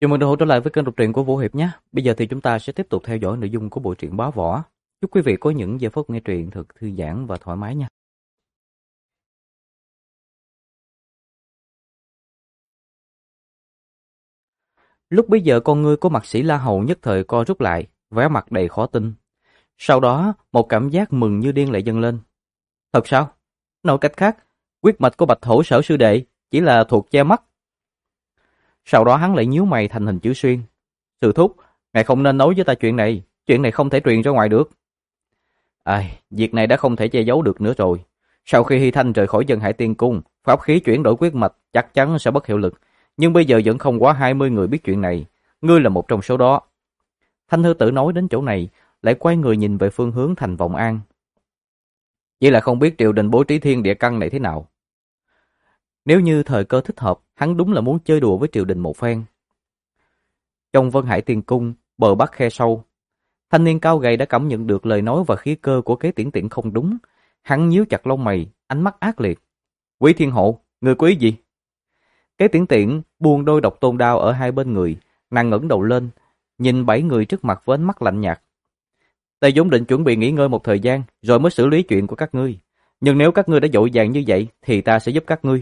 Chào mừng đồng hồ trở lại với kênh đọc truyện của Vũ Hiệp nhé. Bây giờ thì chúng ta sẽ tiếp tục theo dõi nội dung của bộ truyện Bá Võ. Chúc quý vị có những giây phút nghe truyện thật thư giãn và thoải mái nha. Lúc bấy giờ con ngươi của Mạc Sĩ La Hầu nhất thời co rút lại, vẻ mặt đầy khó tin. Sau đó, một cảm giác mừng như điên lại dâng lên. Thật sao? Nói cách khác, huyết mạch của Bạch Hổ Sở sư đệ chỉ là thuộc che mắt. Sau đó hắn lại nhíu mày thành hình chữ xuyên. Sư thúc, ngài không nên nói với ta chuyện này không thể truyền ra ngoài được. Việc này đã không thể che giấu được nữa rồi. Sau khi Hy Thanh rời khỏi Dân Hải Tiên Cung, pháp khí chuyển đổi huyết mạch chắc chắn sẽ bất hiệu lực. Nhưng bây giờ vẫn không quá 20 người biết chuyện này. Ngươi là một trong số đó. Thanh Hư Tử nói đến chỗ này, lại quay người nhìn về phương hướng thành Vọng An. Chỉ là không biết triều đình bố trí thiên địa căn này thế nào. Nếu như thời cơ thích hợp, hắn đúng là muốn chơi đùa với triều đình một phen. Trong Vân Hải Tiên Cung, bờ bắc khe sâu, thanh niên cao gầy đã cảm nhận được lời nói và khí cơ của Kế Tiễn Tiễn không đúng. Hắn nhíu chặt lông mày, ánh mắt ác liệt. Quý Thiên Hộ, người có ý gì? Kế Tiễn Tiễn buông đôi độc tôn đao ở hai bên người, nàng ngẩng đầu lên, nhìn 7 người trước mặt với ánh mắt lạnh nhạt. Ta vốn định chuẩn bị nghỉ ngơi một thời gian, rồi mới xử lý chuyện của các ngươi. Nhưng nếu các ngươi đã vội vàng như vậy, thì ta sẽ giúp các ngươi.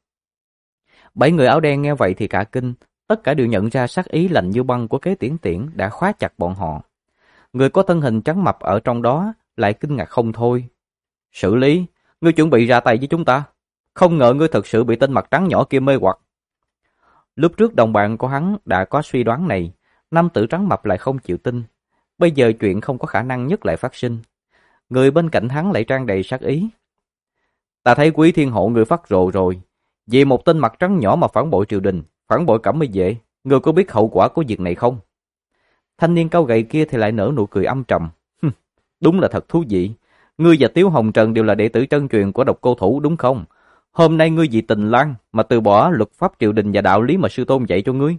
7 người áo đen nghe vậy thì cả kinh, tất cả đều nhận ra sát ý lạnh như băng của Kế Tiễn Tiễn đã khóa chặt bọn họ. Người có thân hình trắng mập ở trong đó lại kinh ngạc không thôi. Xử lý, ngươi chuẩn bị ra tay với chúng ta. Không ngờ ngươi thật sự bị tên mặt trắng nhỏ kia mê hoặc. Lúc trước đồng bạn của hắn đã có suy đoán này, nam tử trắng mập lại không chịu tin. Bây giờ chuyện không có khả năng nhất lại phát sinh. Người bên cạnh hắn lại tràn đầy sát ý. Ta thấy Quý Thiên Hộ người phát rồ rồi. Vì một tên mặt trắng nhỏ mà phản bội triều đình, phản bội Cẩm Y Vệ, ngươi có biết hậu quả của việc này không? Thanh niên cao gầy kia thì lại nở nụ cười âm trầm. Đúng là thật thú vị. Ngươi và Tiếu Hồng Trần đều là đệ tử chân truyền của Độc Cô Thủ đúng không? Hôm nay ngươi vì tình lang mà từ bỏ luật pháp triều đình và đạo lý mà sư tôn dạy cho ngươi.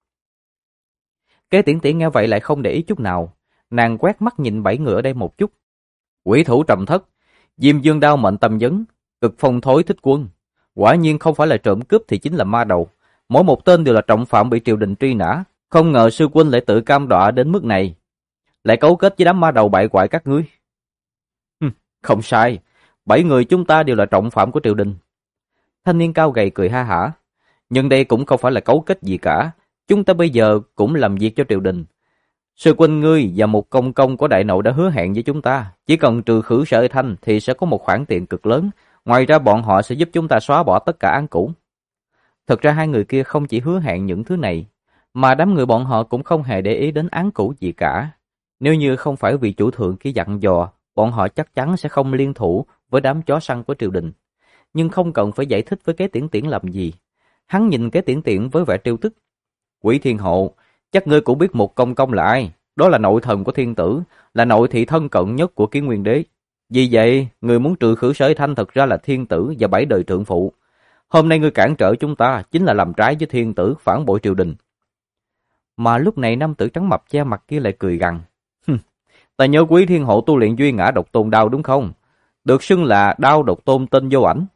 Kế Tiễn Tiễn nghe vậy lại không để ý chút nào. Nàng quét mắt nhìn 7 người ở đây một chút. Quỷ thủ Trầm Thất, Diêm Dương Đao mệnh Tâm Vấn, Cực Phong Thối Thích Quân. Quả nhiên không phải là trộm cướp thì chính là ma đầu. Mỗi một tên đều là trọng phạm bị triều đình truy nã. Không ngờ sư huynh lại tự cam đoạ đến mức này. Lại cấu kết với đám ma đầu bại hoại các ngươi. Không sai, 7 người chúng ta đều là trọng phạm của triều đình. Thanh niên cao gầy cười ha hả. Nhưng đây cũng không phải là cấu kết gì cả. Chúng ta bây giờ cũng làm việc cho triều đình. Sư huynh ngươi và một công công của đại nội đã hứa hẹn với chúng ta. Chỉ cần trừ khử Sở Thanh thì sẽ có một khoản tiền cực lớn. Ngoài ra bọn họ sẽ giúp chúng ta xóa bỏ tất cả án cũ. Thật ra hai người kia không chỉ hứa hẹn những thứ này, mà đám người bọn họ cũng không hề để ý đến án cũ gì cả. Nếu như không phải vì chủ thượng kia dặn dò, bọn họ chắc chắn sẽ không liên thủ với đám chó săn của triều đình. Nhưng không cần phải giải thích với Kế Tiễn Tiễn làm gì. Hắn nhìn Kế Tiễn Tiễn với vẻ trêu tức. Quỷ Thiên Hộ, chắc ngươi cũng biết một công công là ai. Đó là nội thần của thiên tử, là nội thị thân cận nhất của Kiến Nguyên Đế. Vì vậy, người muốn trừ khử Sở Thanh thật ra là thiên tử và 7 đời trượng phụ. Hôm nay ngươi cản trở chúng ta chính là làm trái với thiên tử, phản bội triều đình. Mà lúc này nam tử trắng mập che mặt kia lại cười gằn. Ta nhớ Quý Thiên Hộ tu luyện duy ngã độc tôn đao đúng không? Được xưng là đao độc tôn tên vô ảnh.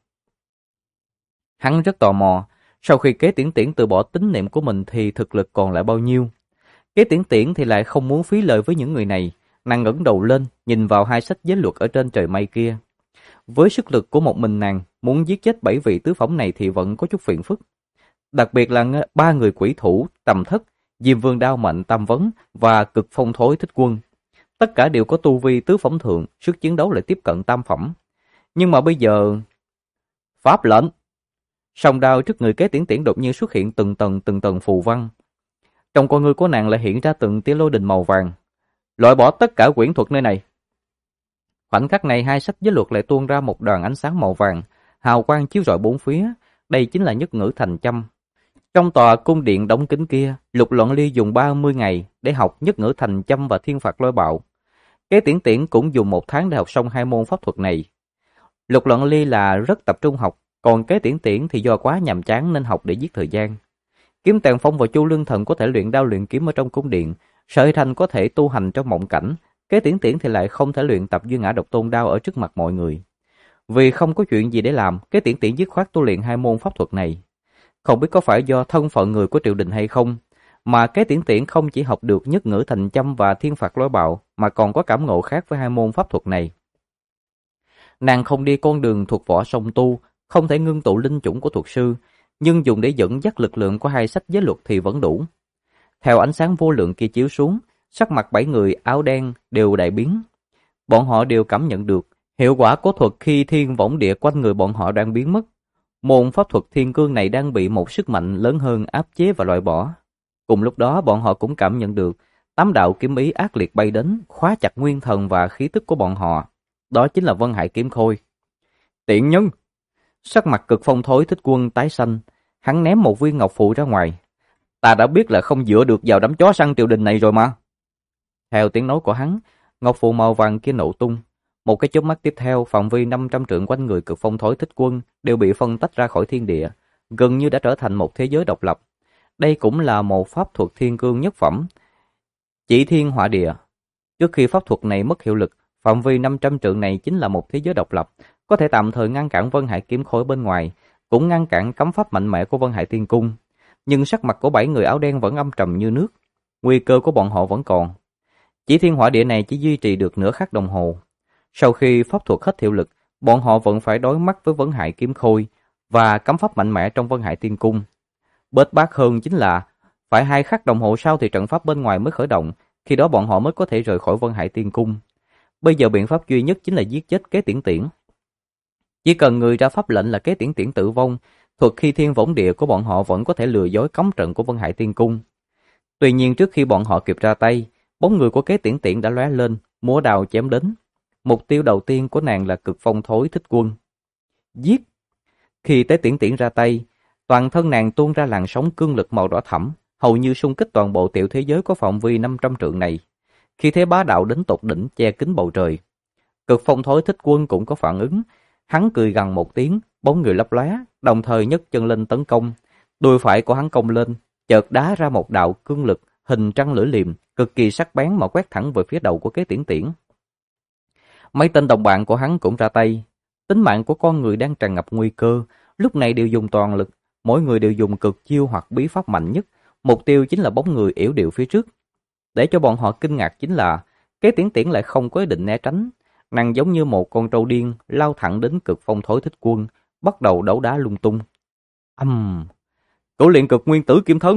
Hắn rất tò mò, sau khi Kế Tiễn Tiễn từ bỏ tín niệm của mình thì thực lực còn lại bao nhiêu? Kế Tiễn Tiễn thì lại không muốn phí lời với những người này. Nàng ngẩng đầu lên, nhìn vào hai sách giới luật ở trên trời mây kia. Với sức lực của một mình nàng, muốn giết chết 7 vị tứ phẩm này thì vẫn có chút phiền phức. Đặc biệt là 3 người quỷ thủ, Tầm Thất, Diêm Vương Đao mệnh Tam Vấn và Cực Phong Thối Thích Quân. Tất cả đều có tu vi tứ phẩm thượng, sức chiến đấu lại tiếp cận tam phẩm. Nhưng mà bây giờ... Pháp lệnh! Song đao trước người Kế Tiễn Tiễn đột nhiên xuất hiện từng tầng phù văn. Trong con ngươi của nàng lại hiện ra từng tia lôi đình màu vàng. Loại bỏ tất cả quyển thuật nơi này. Khoảnh khắc này hai sách giới luật lại tuôn ra một đoàn ánh sáng màu vàng, hào quang chiếu rọi bốn phía. Đây chính là nhất ngữ thành châm. Trong tòa cung điện đóng kín kia, Lục Luận Ly dùng 30 ngày để học nhất ngữ thành châm và thiên phạt lôi bạo. Kế Tiễn Tiễn cũng dùng 1 tháng để học xong 2 môn pháp thuật này. Lục Luận Ly là rất tập trung học, còn Kế Tiễn Tiễn thì do quá nhàm chán nên học để giết thời gian. Kiếm Tàn Phong và Chu Lương Thần có thể luyện đao luyện kiếm ở trong cung điện, Sở Thanh có thể tu hành trong mộng cảnh, Kế Tiễn Tiễn thì lại không thể luyện tập duy ngã độc tôn đao ở trước mặt mọi người. Vì không có chuyện gì để làm, Kế Tiễn Tiễn dứt khoát tu luyện 2 môn pháp thuật này. Không biết có phải do thân phận người của triều đình hay không, Mà Kế Tiễn Tiễn không chỉ học được nhất ngữ thành châm và thiên phạt lôi bạo, mà còn có cảm ngộ khác với hai môn pháp thuật này. Nàng không đi con đường thuật võ song tu, không thể ngưng tụ linh chủng của thuật sư, nhưng dùng để dẫn dắt lực lượng của hai sách giới luật thì vẫn đủ. Theo ánh sáng vô lượng kia chiếu xuống, sắc mặt 7 người áo đen đều đại biến. Bọn họ đều cảm nhận được hiệu quả của thuật khi thiên võng địa quanh người bọn họ đang biến mất. Môn pháp thuật thiên cương này đang bị một sức mạnh lớn hơn áp chế và loại bỏ. Cùng lúc đó bọn họ cũng cảm nhận được 8 đạo kiếm ý ác liệt bay đến, khóa chặt nguyên thần và khí tức của bọn họ. Đó chính là Vân Hải kiếm khôi. Tiện nhân! Sắc mặt Cực Phong Thối Thích Quân tái xanh, hắn ném một viên ngọc phù ra ngoài. Ta đã biết là không dựa được vào đám chó săn triều đình này rồi mà. Theo tiếng nói của hắn, ngọc phù màu vàng kia nổ tung. Một cái chớp mắt tiếp theo, phạm vi 500 trượng quanh người Cực Phong Thối Thích Quân đều bị phân tách ra khỏi thiên địa, gần như đã trở thành một thế giới độc lập. Đây cũng là một pháp thuật thiên cương nhất phẩm, chỉ thiên hỏa địa. Trước khi pháp thuật này mất hiệu lực, phạm vi 500 trượng này chính là một thế giới độc lập, có thể tạm thời ngăn cản Vân Hải kiếm khối bên ngoài, cũng ngăn cản cấm pháp mạnh mẽ của Vân Hải Tiên Cung. Nhưng sắc mặt của 7 người áo đen vẫn âm trầm như nước, nguy cơ của bọn họ vẫn còn. Chỉ thiên hỏa địa này chỉ duy trì được nửa khắc đồng hồ. Sau khi pháp thuật hết hiệu lực, bọn họ vẫn phải đối mặt với Vân Hải kiếm khôi và cấm pháp mạnh mẽ trong Vân Hải Tiên Cung. Bết bát hơn chính là phải 2 khắc đồng hồ sau thì trận pháp bên ngoài mới khởi động, khi đó bọn họ mới có thể rời khỏi Vân Hải Tiên Cung. Bây giờ biện pháp duy nhất chính là giết chết Kế Tiễn Tiễn. Chỉ cần người ra pháp lệnh là Kế Tiễn Tiễn tử vong, thuật khi thiên võng địa của bọn họ vẫn có thể lừa dối cấm trận của Vân Hải Tiên Cung. Tuy nhiên trước khi bọn họ kịp ra tay, bóng người của Kế Tiễn Tiễn đã lóe lên, múa đao chém đến. Mục tiêu đầu tiên của nàng là Cực Phong Thối Thích Quân. Giết! Khi Tế Tiễn Tiễn ra tay, toàn thân nàng tuôn ra làn sóng cương lực màu đỏ thẫm, hầu như xung kích toàn bộ tiểu thế giới có phạm vi 500 trượng này. Khi thế bá đạo đến tột đỉnh che kín bầu trời. Cực Phong Thối Thích Quân cũng có phản ứng, hắn cười gằn một tiếng, bóng người lấp lóe, đồng thời nhấc chân lên tấn công. Đùi phải của hắn cong lên, chợt đá ra một đạo cương lực hình trăng lưỡi liềm, cực kỳ sắc bén mà quét thẳng về phía đầu của Kế Tiễn Tiễn. Mấy tên đồng bạn của hắn cũng ra tay. Tính mạng của con người đang tràn ngập nguy cơ, lúc này đều dùng toàn lực, mỗi người đều dùng cực chiêu hoặc bí pháp mạnh nhất, mục tiêu chính là bóng người yểu điệu phía trước. Để cho bọn họ kinh ngạc chính là Kế Tiễn Tiễn lại không có ý định né tránh, nàng giống như một con trâu điên lao thẳng đến Cực Phong Thối Thích Quân, bắt đầu đấu đá lung tung. Cửu luyện cực nguyên tử kim thân.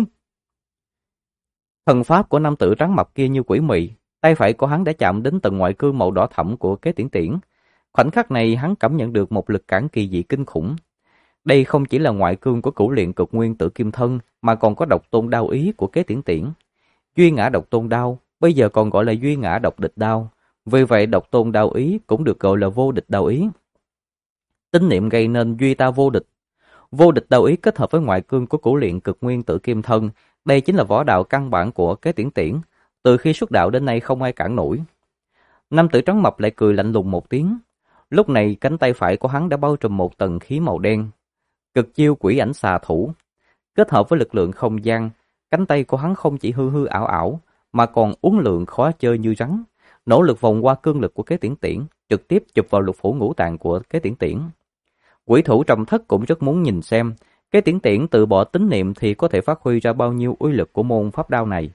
Thần pháp của nam tử trắng mập kia như quỷ mị, tay phải của hắn đã chạm đến tầng ngoại cương màu đỏ thẫm của Kế Tiễn Tiễn. Khoảnh khắc này hắn cảm nhận được một lực cản kỳ dị kinh khủng. Đây không chỉ là ngoại cương của cửu luyện cực nguyên tử kim thân, mà còn có độc tôn đao ý của Kế Tiễn Tiễn. Duy ngã độc tôn đao, bây giờ còn gọi là duy ngã độc địch đao. Vì vậy độc tôn đao ý cũng được gọi là vô địch đao ý. Tín niệm gây nên duy ta vô địch. Vô địch đao ý kết hợp với ngoại cương của cửu luyện cực nguyên tử kim thân, đây chính là võ đạo căn bản của Kế Tiễn Tiễn. Từ khi xuất đạo đến nay không ai cản nổi. Nam tử trắng mập lại cười lạnh lùng một tiếng. Lúc này cánh tay phải của hắn đã bao trùm một tầng khí màu đen. Cực chiêu quỷ ảnh xà thủ. Kết hợp với lực lượng không gian, cánh tay của hắn không chỉ hư hư ảo ảo, mà còn uốn lượn khó chơi như rắn. Nỗ lực vòng qua cương lực của Kế Tiễn Tiễn, trực tiếp chụp vào lục phủ ngũ tạng của Kế Tiễn Tiễn. Quỷ thủ Trầm Thất cũng rất muốn nhìn xem, Kế Tiễn Tiễn từ bỏ tín niệm thì có thể phát huy ra bao nhiêu uy lực của môn pháp đao này.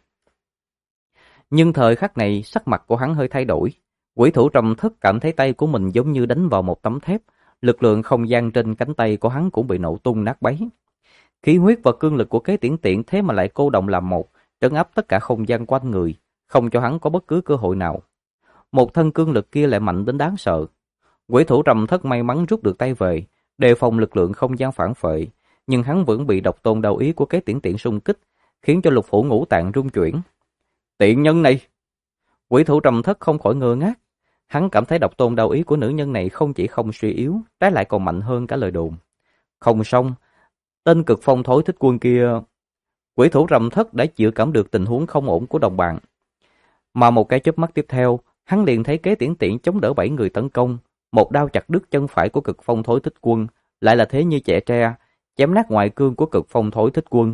Nhưng thời khắc này sắc mặt của hắn hơi thay đổi. Quỷ thủ Trầm Thất cảm thấy tay của mình giống như đánh vào một tấm thép, lực lượng không gian trên cánh tay của hắn cũng bị nổ tung nát bấy. Khí huyết và cương lực của Kế Tiễn Tiễn thế mà lại cô đồng làm một, trấn áp tất cả không gian quanh người, không cho hắn có bất cứ cơ hội nào. Một thân cương lực kia lại mạnh đến đáng sợ. Quỷ thủ Trầm Thất may mắn rút được tay về, đề phòng lực lượng không gian phản phệ, nhưng hắn vẫn bị độc tôn đao ý của Kế Tiễn Tiễn xung kích, khiến cho lục phủ ngũ tạng rung chuyển. Tiện nhân này! Quỷ thủ Trầm Thất không khỏi ngơ ngác. Hắn cảm thấy độc tôn đao ý của nữ nhân này không chỉ không suy yếu, trái lại còn mạnh hơn cả lời đồn. Không xong, tên Cực Phong Thối Thích Quân kia... Quỷ thủ Trầm Thất đã chịu cảm được tình huống không ổn của đồng bạn. Mà một cái chớp mắt tiếp theo, hắn liền thấy Kế Tiễn Tiễn chống đỡ 7 người tấn công, một đao chặt đứt chân phải của Cực Phong Thối Thích Quân, lại là thế như chẻ tre, chém nát ngoại cương của Cực Phong Thối Thích Quân.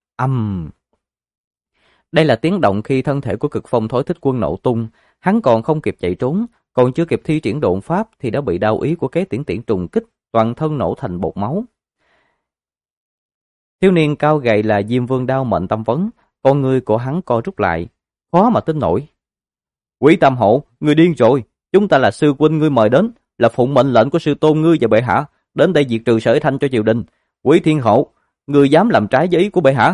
Đây là tiếng động khi thân thể của Cực Phong Thối Thích Quân nổ tung, hắn còn không kịp chạy trốn, còn chưa kịp thi triển độn pháp thì đã bị đao ý của Kế Tiễn Tiễn trùng kích, toàn thân nổ thành bột máu. Thiếu niên cao gầy là Diêm Vương Đao Mệnh Tâm Vấn, Con ngươi của hắn co rút lại, khó mà tin nổi. Quý Tam Hộ, ngươi điên rồi, chúng ta là sư huynh ngươi mời đến, là phụng mệnh lệnh của sư tôn ngươi và bệ hạ, đến đây diệt trừ Sở Hải Thanh cho triều đình. Quý Thiên Hộ, ngươi dám làm trái với ý của bệ hạ?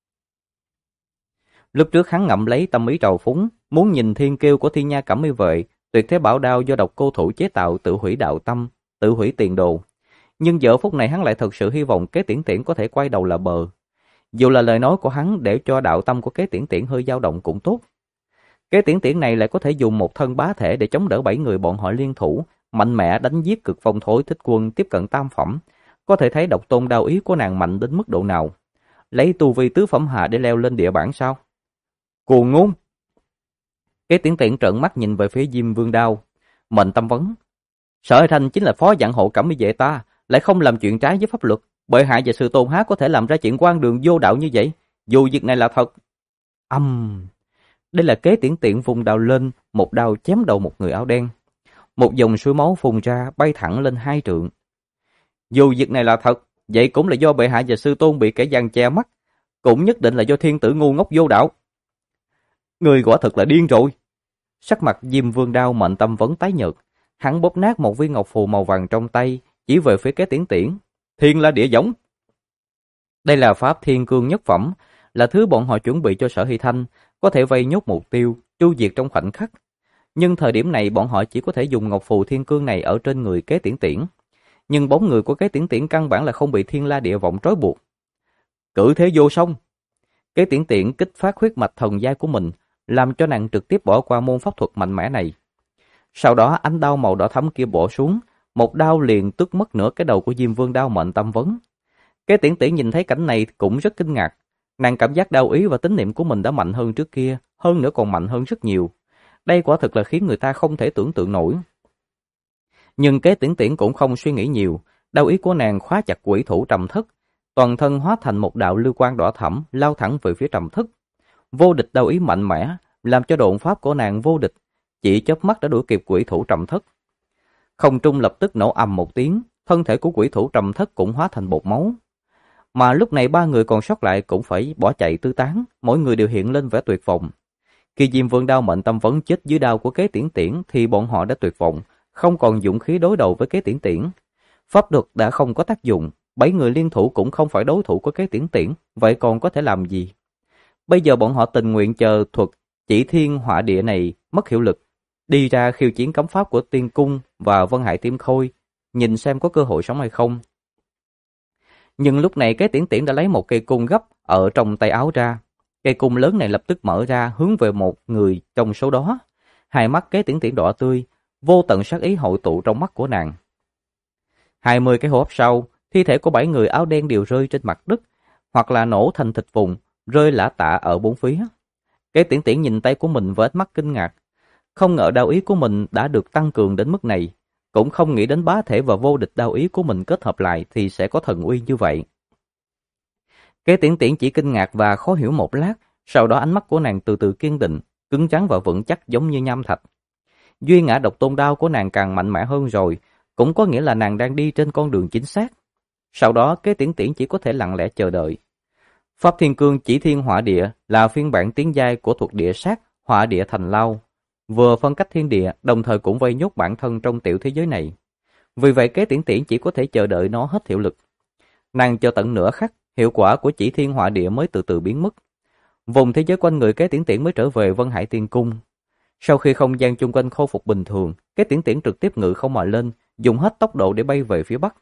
Lúc trước hắn ngậm lấy tâm ý trào phúng, muốn nhìn thiên kiêu của Thiên Nha Cẩm Y Vệ, tuyệt thế bảo đao do độc cô thủ chế tạo tự hủy đạo tâm, tự hủy tiền đồ. Nhưng giờ phút này hắn lại thật sự hy vọng Kế Tiễn Tiễn có thể quay đầu là bờ. Dù là lời nói của hắn để cho đạo tâm của Kế Tiễn Tiễn hơi dao động cũng tốt. Kế Tiễn Tiễn này lại có thể dùng một thân bá thể để chống đỡ 7 người bọn họ liên thủ, mạnh mẽ đánh giết Cực Phong Thối Thích Quân tiếp cận tam phẩm. Có thể thấy độc tôn đao ý của nàng mạnh đến mức độ nào. Lấy tu vi tứ phẩm hạ để leo lên địa bảng sao? Cuồng ngôn! Kế Tiễn Tiễn trợn mắt nhìn về phía Diêm Vương Đao. Mệnh Tâm vấn. Sở Hải Thanh chính là phó dặn hộ Cẩm Y Vệ ta, lại không làm chuyện trái với pháp luật. Bệ hạ và sư tôn há có thể làm ra chuyện quan đường vô đạo như vậy? Dù việc này là thật. Đây là Kế Tiễn Tiễn vùng đao lên, một đao chém đầu một người áo đen. Một dòng suối máu phun ra, bay thẳng lên 2 trượng. Dù việc này là thật, vậy cũng là do bệ hạ và sư tôn bị kẻ gian che mắt, cũng nhất định là do thiên tử ngu ngốc vô đạo. Người quả thật là điên rồi. Sắc mặt Diêm Vương Đao Mệnh Tâm vấn tái nhợt, hắn bóp nát một viên ngọc phù màu vàng trong tay, chỉ về phía Kế Tiễn Tiễn. Thiên La Địa Võng. Đây là pháp thiên cương nhất phẩm, là thứ bọn họ chuẩn bị cho Sở Hy Thanh, có thể vây nhốt mục tiêu, tru diệt trong khoảnh khắc. Nhưng thời điểm này bọn họ chỉ có thể dùng ngọc phù thiên cương này ở trên người Kế Tiễn Tiễn. Nhưng bóng người của Kế Tiễn Tiễn căn bản là không bị Thiên La Địa Võng trói buộc. Cử thế vô song. Kế Tiễn Tiễn kích phát huyết mạch thần giai của mình, làm cho nàng trực tiếp bỏ qua môn pháp thuật mạnh mẽ này. Sau đó ánh đao màu đỏ thẫm kia bổ xuống, một đao liền tước mất nửa cái đầu của Diêm Vương Đao Mệnh Tâm vấn. Kế Tiễn Tiễn nhìn thấy cảnh này cũng rất kinh ngạc. Nàng cảm giác đao ý và tín niệm của mình đã mạnh hơn trước kia, hơn nữa còn mạnh hơn rất nhiều. Đây quả thực là khiến người ta không thể tưởng tượng nổi. Nhưng Kế Tiễn Tiễn cũng không suy nghĩ nhiều, đao ý của nàng khóa chặt quỷ thủ Trầm Thất, toàn thân hóa thành một đạo lưu quang đỏ thẫm lao thẳng về phía Trầm Thất. Vô địch đao ý mạnh mẽ, làm cho độn pháp của nàng vô địch, chỉ chớp mắt đã đuổi kịp quỷ thủ Trầm Thất. Không trung lập tức nổ ầm một tiếng, thân thể của quỷ thủ Trầm Thất cũng hóa thành bột máu. Mà lúc này 3 người còn sót lại cũng phải bỏ chạy tứ tán, mỗi người đều hiện lên vẻ tuyệt vọng. Khi Diêm Vương Đao Mệnh Tâm vấn chết dưới đao của Kế Tiễn Tiễn thì bọn họ đã tuyệt vọng, không còn dũng khí đối đầu với Kế Tiễn Tiễn. Pháp luật đã không có tác dụng, 7 người liên thủ cũng không phải đối thủ của Kế Tiễn Tiễn, vậy còn có thể làm gì? Bây giờ bọn họ tình nguyện chờ thuật chỉ thiên hỏa địa này mất hiệu lực, đi ra khiêu chiến cấm pháp của Tiên Cung và Vân Hải Tiêm Khôi, nhìn xem có cơ hội sống hay không. Nhưng lúc này Kế Tiễn Tiễn đã lấy một cây cung gấp ở trong tay áo ra. Cây cung lớn này lập tức mở ra hướng về một người trong số đó. Hai mắt Kế Tiễn Tiễn đỏ tươi, vô tận sát ý hội tụ trong mắt của nàng. 20 cái hô hấp sau, thi thể của 7 người áo đen đều rơi trên mặt đất, hoặc là nổ thành thịt vụn, rơi lả tả ở bốn phía. Kế Tiễn Tiễn nhìn tay của mình với ánh mắt kinh ngạc. Không ngờ đao ý của mình đã được tăng cường đến mức này, cũng không nghĩ đến bá thể và vô địch đao ý của mình kết hợp lại thì sẽ có thần uy như vậy. Kế Tiễn Tiễn chỉ kinh ngạc và khó hiểu một lát, sau đó ánh mắt của nàng từ từ kiên định, cứng rắn và vững chắc giống như nham thạch. Duy ngã độc tôn đao của nàng càng mạnh mẽ hơn rồi, cũng có nghĩa là nàng đang đi trên con đường chính xác. Sau đó Kế Tiễn Tiễn chỉ có thể lặng lẽ chờ đợi. Pháp Thiên Cương Chỉ Thiên Hỏa Địa là phiên bản tiến giai của thuật địa sát Hỏa Địa Thành Lao, vừa phân cách thiên địa, đồng thời cũng vây nhốt bản thân trong tiểu thế giới này. Vì vậy Kế Tiễn Tiễn chỉ có thể chờ đợi nó hết hiệu lực. Nàng chờ tận nửa khắc, hiệu quả của Chỉ Thiên Hỏa Địa mới từ từ biến mất. Vùng thế giới quanh người Kế Tiễn Tiễn mới trở về Vân Hải Tiên Cung. Sau khi không gian chung quanh khôi phục bình thường, Kế Tiễn Tiễn trực tiếp ngự không mà lên, dùng hết tốc độ để bay về phía bắc.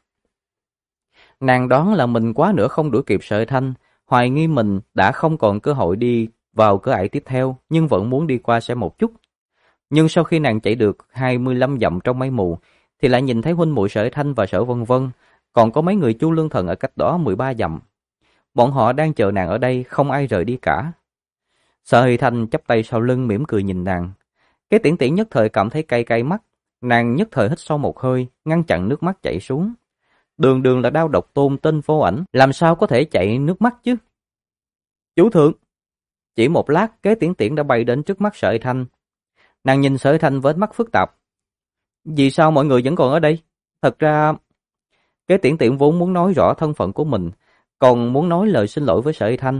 Nàng đoán là mình quá nữa không đuổi kịp Sở Thanh, hoài nghi mình đã không còn cơ hội đi vào cửa ải tiếp theo, nhưng vẫn muốn đi qua xem một chút. Nhưng sau khi nàng chạy được 25 dặm trong mây mù, thì lại nhìn thấy huynh muội Sở Thanh và Sở Vân Vân, còn có mấy người Chu Lương Thần ở cách đó 13 dặm. Bọn họ đang chờ nàng ở đây, không ai rời đi cả. Sở Hy Thanh chắp tay sau lưng mỉm cười nhìn nàng. Kế Tiễn Tiễn nhất thời cảm thấy cay cay mắt, nàng nhất thời hít sâu một hơi, ngăn chặn nước mắt chảy xuống. Đường đường là đao độc tôn tên vô ảnh, làm sao có thể chảy nước mắt chứ? Chủ thượng! Chỉ một lát, Kế Tiễn Tiễn đã bay đến trước mắt Sở Hy Thanh. Nàng nhìn Sở Hy Thanh với ánh mắt phức tạp. Vì sao mọi người vẫn còn ở đây? Thật ra... Kế Tiễn Tiễn vốn muốn nói rõ thân phận của mình, còn muốn nói lời xin lỗi với Sở Hy Thanh.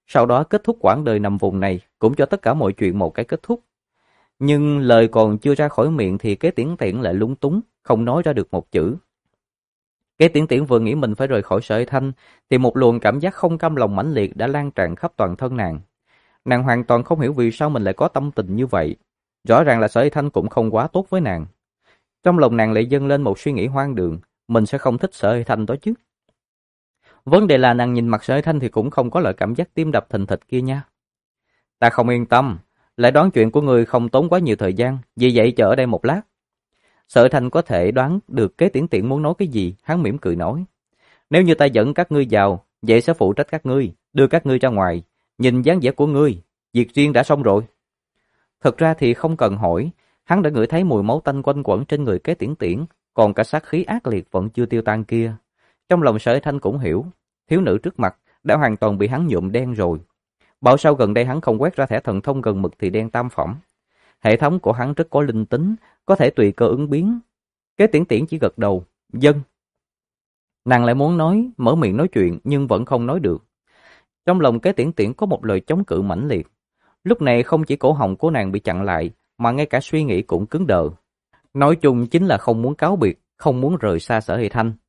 sau đó kết thúc quãng đời nằm vùng này, cũng cho tất cả mọi chuyện một cái kết thúc. Nhưng lời còn chưa ra khỏi miệng thì Kế Tiễn Tiễn lại lúng túng, không nói ra được một chữ. Kế Tiễn Tiễn vừa nghĩ mình phải rời khỏi Sở Hải Thanh, thì một luồng cảm giác không cam lòng mãnh liệt đã lan tràn khắp toàn thân nàng. Nàng hoàn toàn không hiểu vì sao mình lại có tâm tình như vậy. Rõ ràng là Sở Hải Thanh cũng không quá tốt với nàng. Trong lòng nàng lại dâng lên một suy nghĩ hoang đường, mình sẽ không thích Sở Hải Thanh đó chứ. Vấn đề là nàng nhìn mặt Sở Hải Thanh thì cũng không có loại cảm giác tim đập thình thịch kia nha. Ta không yên tâm, lại đoán chuyện của ngươi không tốn quá nhiều thời gian, vì vậy chờ ở đây một lát. Sở Hải Thanh có thể đoán được Kế Tiễn Tiễn muốn nói cái gì, hắn mỉm cười nói. Nếu như ta dẫn các ngươi vào, vậy sẽ phụ trách các ngươi, đưa các ngươi ra ngoài. Nhìn dáng vẻ của ngươi, việc riêng đã xong rồi. Thật ra thì không cần hỏi, hắn đã ngửi thấy mùi máu tanh quanh quẩn trên người Kế Tiễn Tiễn, còn cả sát khí ác liệt vẫn chưa tiêu tan kia. Trong lòng Sở Hải Thanh cũng hiểu, thiếu nữ trước mặt đã hoàn toàn bị hắn nhuộm đen rồi. Bảo sao gần đây hắn không quét ra thẻ thần thông gần mực thì đen tam phẩm. Hệ thống của hắn rất có linh tính, có thể tùy cơ ứng biến. Kế Tiễn Tiễn chỉ gật đầu, vâng. Nàng lại muốn nói, mở miệng nói chuyện nhưng vẫn không nói được. Trong lòng Kế Tiễn Tiễn có một lời chống cự mãnh liệt. Lúc này không chỉ cổ họng của nàng bị chặn lại, mà ngay cả suy nghĩ cũng cứng đờ. Nói chung chính là không muốn cáo biệt, không muốn rời xa Sở Hải Thanh.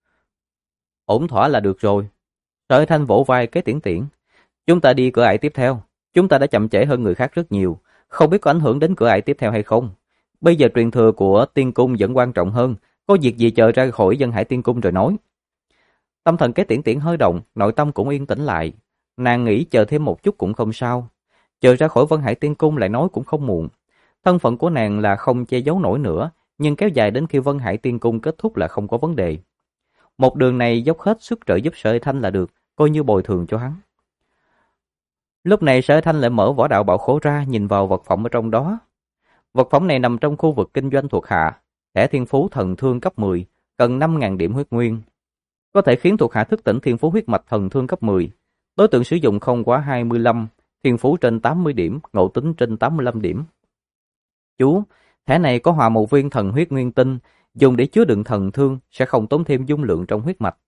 Ổn thỏa là được rồi. Sở Hải Thanh vỗ vai Kế Tiễn Tiễn. Chúng ta đi cửa ải tiếp theo. Chúng ta đã chậm trễ hơn người khác rất nhiều. Không biết có ảnh hưởng đến cửa ải tiếp theo hay không. Bây giờ truyền thừa của Tiên Cung vẫn quan trọng hơn. Có việc gì chờ ra khỏi Dân Hải Tiên Cung rồi nói. Tâm thần Kế Tiễn Tiễn hơi động, nội tâm cũng yên tĩnh lại. Nàng nghĩ chờ thêm một chút cũng không sao. Chờ ra khỏi Vân Hải Tiên Cung lại nói cũng không muộn. Thân phận của nàng là không che giấu nổi nữa, nhưng kéo dài đến khi Vân Hải Tiên Cung kết thúc là không có vấn đề. Một đường này dốc hết sức trợ giúp Sở Hải Thanh là được, coi như bồi thường cho hắn. Lúc này Sở Hải Thanh lại mở võ đạo bảo khố ra, nhìn vào vật phẩm ở trong đó. Vật phẩm này nằm trong khu vực kinh doanh thuộc hạ, thẻ thiên phú thần thương cấp 10, cần 5.000 điểm huyết nguyên. Có thể khiến thuộc hạ thức tỉnh thiên phú huyết mạch thần thương cấp 10. Đối tượng sử dụng không quá 25, thiên phú trên 80 điểm, ngộ tính trên 85 điểm. Chú, thẻ này có hòa một viên thần huyết nguyên tinh, dùng để chứa đựng thần thương sẽ không tốn thêm dung lượng trong huyết mạch.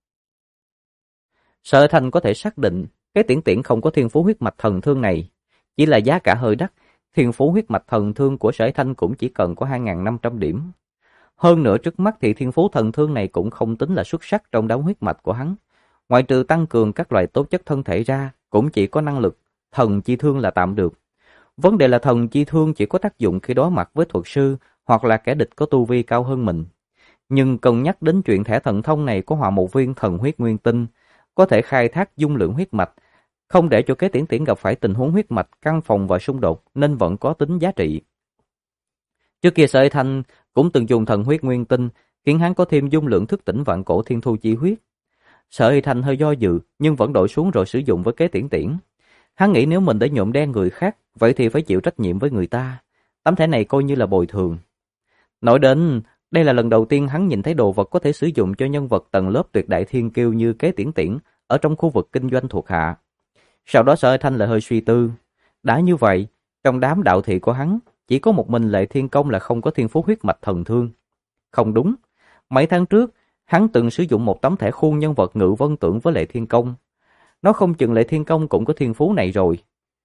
Sở Hải Thanh có thể xác định Kế Tiễn Tiễn không có thiên phú huyết mạch thần thương này, chỉ là giá cả hơi đắt. Thiên phú huyết mạch thần thương của Sở Hải Thanh cũng chỉ cần có 2.500 điểm. Hơn nữa trước mắt thì thiên phú thần thương này cũng không tính là xuất sắc trong đám huyết mạch của hắn. Ngoại trừ tăng cường các loại tố chất thân thể ra, cũng chỉ có năng lực thần chi thương là tạm được. Vấn đề là thần chi thương chỉ có tác dụng khi đối mặt với thuật sư hoặc là kẻ địch có tu vi cao hơn mình. Nhưng cân nhắc đến chuyện thẻ thần thông này có hòa một viên thần huyết nguyên tinh, có thể khai thác dung lượng huyết mạch, không để cho Kế Tiễn Tiễn gặp phải tình huống huyết mạch căng phòng và xung đột nên vẫn có tính giá trị. Trước kia Sở Hải Thanh cũng từng dùng thần huyết nguyên tinh, khiến hắn có thêm dung lượng thức tỉnh vạn cổ thiên thu chi huyết. Sở Hải Thanh hơi do dự nhưng vẫn đổi xuống rồi sử dụng với Kế Tiễn Tiễn. Hắn nghĩ nếu mình đã nhuộm đen người khác, vậy thì phải chịu trách nhiệm với người ta. Tấm thẻ này coi như là bồi thường. Nói đến, đây là lần đầu tiên hắn nhìn thấy đồ vật có thể sử dụng cho nhân vật tầng lớp tuyệt đại thiên kiêu như Kế Tiễn Tiễn ở trong khu vực kinh doanh thuộc hạ. Sau đó Sở Hải Thanh lại hơi suy tư. Đã như vậy, trong đám đạo thị của hắn, chỉ có một mình Lệ Thiên Công là không có thiên phú huyết mạch thần thương. Không đúng, mấy tháng trước, hắn từng sử dụng một tấm thẻ khuôn nhân vật Ngự Vân Tưởng với Lệ Thiên Công. Nó không chừng Lệ Thiên Công cũng có thiên phú này rồi.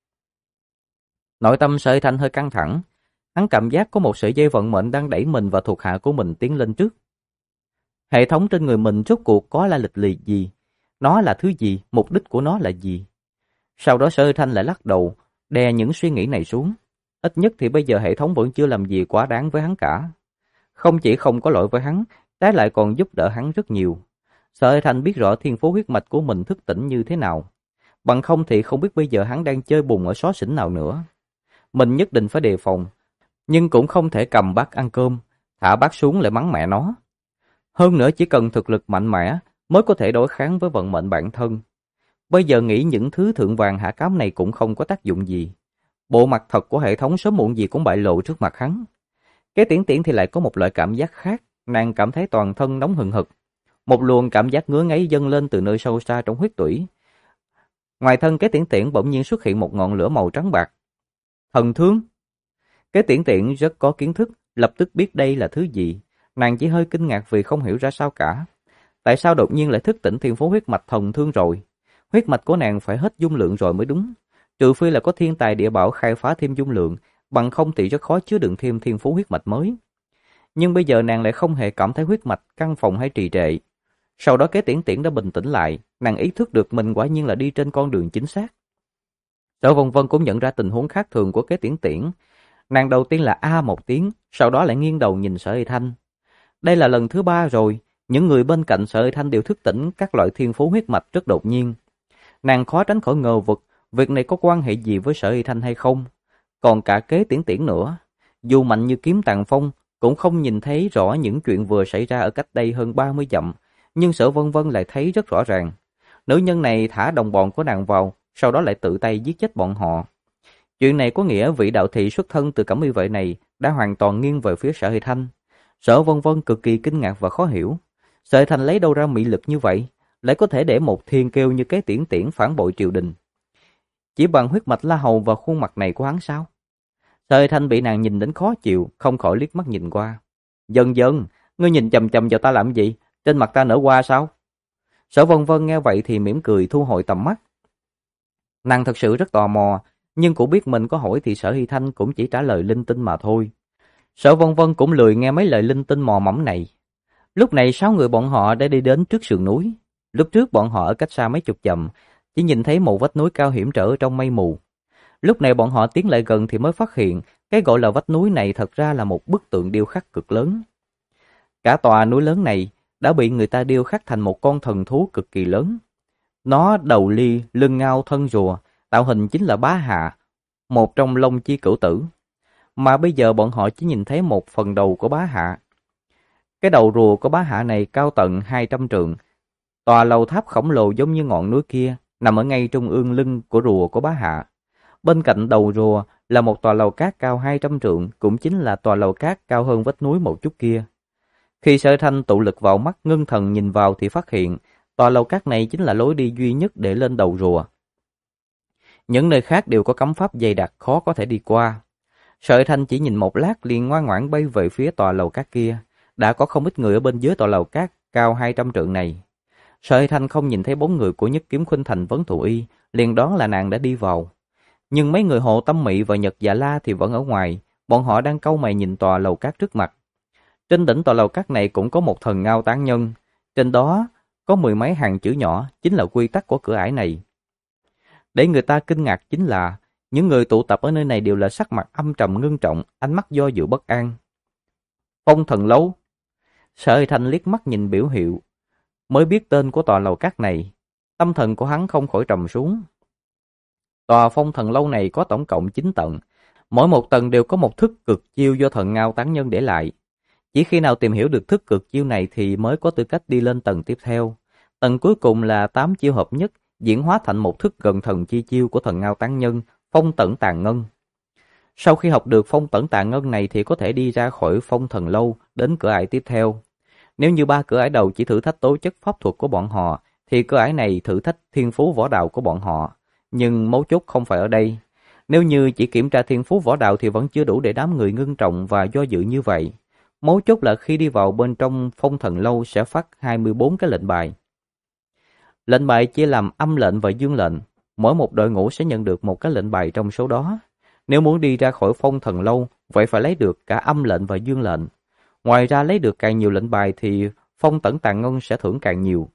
Nội tâm Sở Hải Thanh hơi căng thẳng. Hắn cảm giác có một sợi dây vận mệnh đang đẩy mình và thuộc hạ của mình tiến lên trước. Hệ thống trên người mình rốt cuộc có la lịch lì gì? Nó là thứ gì? Mục đích của nó là gì? Sau đó Sở Hải Thanh lại lắc đầu, đè những suy nghĩ này xuống. Ít nhất thì bây giờ hệ thống vẫn chưa làm gì quá đáng với hắn cả. Không chỉ không có lỗi với hắn, trái lại còn giúp đỡ hắn rất nhiều. Sở Hải Thanh biết rõ thiên phú huyết mạch của mình thức tỉnh như thế nào. Bằng không thì không biết bây giờ hắn đang chơi bùn ở xó xỉnh nào nữa. Mình nhất định phải đề phòng, nhưng cũng không thể cầm bát ăn cơm, thả bát xuống lại mắng mẹ nó. Hơn nữa chỉ cần thực lực mạnh mẽ mới có thể đối kháng với vận mệnh bản thân. Bây giờ nghĩ những thứ thượng vàng hạ cám này cũng không có tác dụng gì. Bộ mặt thật của hệ thống sớm muộn gì cũng bại lộ trước mặt hắn. Kế Tiễn Tiễn thì lại có một loại cảm giác khác, nàng cảm thấy toàn thân nóng hừng hực. Một luồng cảm giác ngứa ngáy dâng lên từ nơi sâu xa trong huyết tủy. Ngoài thân Kế Tiễn Tiễn bỗng nhiên xuất hiện một ngọn lửa màu trắng bạc. Thần thương. Kế Tiễn Tiễn rất có kiến thức, lập tức biết đây là thứ gì. Nàng chỉ hơi kinh ngạc vì không hiểu ra sao cả. Tại sao đột nhiên lại thức tỉnh thiên phú huyết mạch thần thương rồi? Huyết mạch của nàng phải hết dung lượng rồi mới đúng. Trừ phi là có thiên tài địa bảo khai phá thêm dung lượng, bằng không thì rất khó chứa đựng thêm thiên phú huyết mạch mới. Nhưng bây giờ nàng lại không hề cảm thấy huyết mạch căng phòng hay trì trệ. Sau đó Kế Tiễn Tiễn đã bình tĩnh lại, nàng ý thức được mình quả nhiên là đi trên con đường chính xác. Sở Vân Vân cũng nhận ra tình huống khác thường của Kế Tiễn Tiễn. Nàng đầu tiên là a một tiếng, sau đó lại nghiêng đầu nhìn Sở Y Thanh. Đây là lần thứ 3 rồi, những người bên cạnh Sở Y Thanh đều thức tỉnh các loại thiên phú huyết mạch rất đột nhiên. Nàng khó tránh khỏi ngờ vực, việc này có quan hệ gì với Sở Y Thanh hay không? Còn cả Kế Tiễn Tiễn nữa, dù mạnh như kiếm Tàng Phong, cũng không nhìn thấy rõ những chuyện vừa xảy ra ở cách đây hơn 30 dặm, nhưng Sở Vân Vân lại thấy rất rõ ràng. Nữ nhân này thả đồng bọn của nàng vào, sau đó lại tự tay giết chết bọn họ. Chuyện này có nghĩa vị đạo thị xuất thân từ Cẩm Y vệ này đã hoàn toàn nghiêng về phía Sở Y Thanh. Sở Vân Vân cực kỳ kinh ngạc và khó hiểu. Sở Y Thanh lấy đâu ra mị lực như vậy, lại có thể để một thiên kiêu như Kế Tiễn Tiễn phản bội triều đình? Chỉ bằng huyết mạch La Hầu và khuôn mặt này của hắn sao? Sở Y Thanh bị nàng nhìn đến khó chịu, không khỏi liếc mắt nhìn qua. Dần dần, ngươi nhìn chằm chằm vào ta làm gì? Trên mặt ta nở hoa sao? Sở Vân Vân nghe vậy thì mỉm cười thu hồi tầm mắt. Nàng thật sự rất tò mò, nhưng cũng biết mình có hỏi thì Sở Y Thanh cũng chỉ trả lời linh tinh mà thôi. Sở Vân Vân cũng lười nghe mấy lời linh tinh mò mẫm này. Lúc này 6 người bọn họ đã đi đến trước sườn núi. Lúc trước bọn họ ở cách xa mấy chục dặm, chỉ nhìn thấy một vách núi cao hiểm trở trong mây mù. Lúc này bọn họ tiến lại gần thì mới phát hiện cái gọi là vách núi này thật ra là một bức tượng điêu khắc cực lớn. Cả tòa núi lớn này đã bị người ta điêu khắc thành một con thần thú cực kỳ lớn. Nó đầu ly, lưng ngao, thân rùa, tạo hình chính là Bá Hạ, một trong Long Chi Cửu Tử. Mà bây giờ bọn họ chỉ nhìn thấy một phần đầu của Bá Hạ. Cái đầu rùa của Bá Hạ này cao tận 200 trượng. Tòa lầu tháp khổng lồ giống như ngọn núi kia, nằm ở ngay trung ương lưng của rùa của Bá Hạ. Bên cạnh đầu rùa là một tòa lầu cát cao 200 trượng, cũng chính là tòa lầu cát cao hơn vách núi một chút kia. Khi Sở Thanh tụ lực vào mắt ngưng thần nhìn vào thì phát hiện tòa lầu cát này chính là lối đi duy nhất để lên đầu rùa. Những nơi khác đều có cấm pháp dày đặc khó có thể đi qua. Sở Thanh chỉ nhìn một lát liền ngoan ngoãn bay về phía tòa lầu cát kia. Đã có không ít người ở bên dưới tòa lầu cát cao 200 trượng này. Sở Thanh không nhìn thấy bóng người của Nhất Kiếm Khuynh Thành Vấn Thụ Y, liền đoán là nàng đã đi vào. Nhưng mấy người Hồ Tâm Mị và Nhật Dạ La thì vẫn ở ngoài, bọn họ đang cau mày nhìn tòa lầu cát trước mặt. Trên đỉnh tòa lầu cát này cũng có một thần ngao tán nhân, trên đó có 10 mấy hàng chữ nhỏ, chính là quy tắc của cửa ải này. Để người ta kinh ngạc chính là những người tụ tập ở nơi này đều là sắc mặt âm trầm ngưng trọng, ánh mắt do dự bất an. Phong Thần Lâu. Sở Thanh liếc mắt nhìn biểu hiệu, mới biết tên của tòa lầu cát này, tâm thần của hắn không khỏi trầm xuống. Tòa Phong Thần Lâu này có tổng cộng 9 tầng, mỗi một tầng đều có một thức cực chiêu do thần ngao tán nhân để lại. Chỉ khi nào tìm hiểu được thức cực chiêu này thì mới có tư cách đi lên tầng tiếp theo. Tầng cuối cùng là 8 chiêu hợp nhất, diễn hóa thành một thức gần thần chi chiêu của thần ngao tán nhân, Phong Tẩn Tàn Ngân. Sau khi học được Phong Tẩn Tàn Ngân này thì có thể đi ra khỏi Phong Thần Lâu đến cửa ải tiếp theo. Nếu như 3 cửa ải đầu chỉ thử thách tố chất pháp thuật của bọn họ, thì cửa ải này thử thách thiên phú võ đạo của bọn họ. Nhưng mấu chốt không phải ở đây. Nếu như chỉ kiểm tra thiên phú võ đạo thì vẫn chưa đủ để đám người ngưng trọng và do dự như vậy. Mấu chốt là khi đi vào bên trong Phong Thần Lâu sẽ phát 24 cái lệnh bài. Lệnh bài chia làm âm lệnh và dương lệnh. Mỗi một đội ngũ sẽ nhận được một cái lệnh bài trong số đó. Nếu muốn đi ra khỏi Phong Thần Lâu, vậy phải lấy được cả âm lệnh và dương lệnh. Ngoài ra lấy được càng nhiều lệnh bài thì Phong Tẩn Tàn Ngân sẽ thưởng càng nhiều.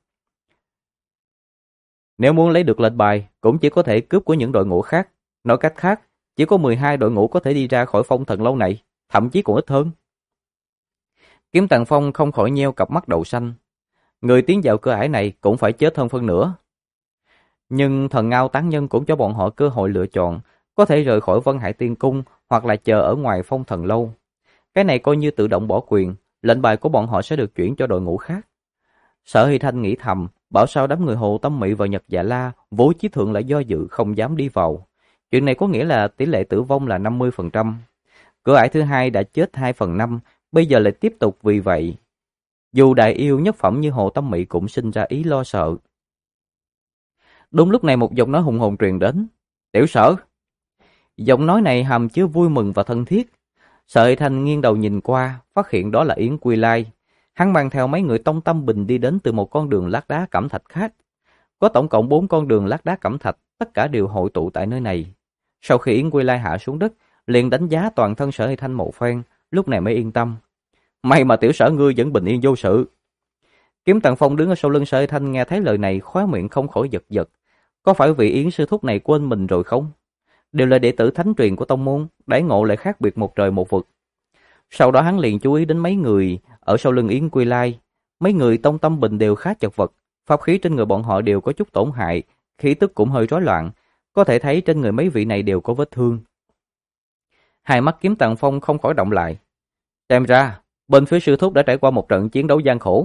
Nếu muốn lấy được lệnh bài, cũng chỉ có thể cướp của những đội ngũ khác. Nói cách khác, chỉ có 12 đội ngũ có thể đi ra khỏi Phong Thần Lâu này, thậm chí còn ít hơn. Kiếm Tàng Phong không khỏi nheo cặp mắt đậu xanh. Người tiến vào cửa ải này cũng phải chết hơn phân nửa. Nhưng thần ngao tán nhân cũng cho bọn họ cơ hội lựa chọn, có thể rời khỏi Vân Hải Tiên Cung hoặc là chờ ở ngoài Phong Thần Lâu. Cái này coi như tự động bỏ quyền, lệnh bài của bọn họ sẽ được chuyển cho đội ngũ khác. Sở Hy Thanh nghĩ thầm, bảo sao đám người Hồ Tâm Mị và Nhật Dạ La vốn chí thượng lại do dự không dám đi vào. Chuyện này có nghĩa là tỷ lệ tử vong là 50%. Cửa ải thứ hai đã chết 2/5, bây giờ lại tiếp tục vì vậy. Dù đại yêu nhất phẩm như Hồ Tâm Mị cũng sinh ra ý lo sợ. Đúng lúc này một giọng nói hùng hồn truyền đến. Tiểu Sở. Giọng nói này hàm chứa vui mừng và thân thiết. Sở Hy Thanh nghiêng đầu nhìn qua, phát hiện đó là Yến Quy Lai. Hắn mang theo mấy người Tông Tâm Bình đi đến từ một con đường lát đá cẩm thạch khác. Có tổng cộng 4 con đường lát đá cẩm thạch, tất cả đều hội tụ tại nơi này. Sau khi Yến Quy Lai hạ xuống đất, liền đánh giá toàn thân Sở Hy Thanh một phen, lúc này mới yên tâm. May mà tiểu Sở ngươi vẫn bình yên vô sự. Kiếm Tần Phong đứng ở sau lưng Sở Hy Thanh nghe thấy lời này, khóe miệng không khỏi giật giật. Có phải vị Yến sư thúc này quên mình rồi không? Đều là đệ tử thánh truyền của tông môn, đãi ngộ lại khác biệt một trời một vực. Sau đó hắn liền chú ý đến mấy người ở sau lưng Yến Quy Lai. Mấy người Tông Tâm Bình đều khá chật vật, pháp khí trên người bọn họ đều có chút tổn hại, khí tức cũng hơi rối loạn, có thể thấy trên người mấy vị này đều có vết thương. Hai mắt Kiếm Tần Phong không khỏi động lại. Xem ra, bên phía sư thúc đã trải qua một trận chiến đấu gian khổ.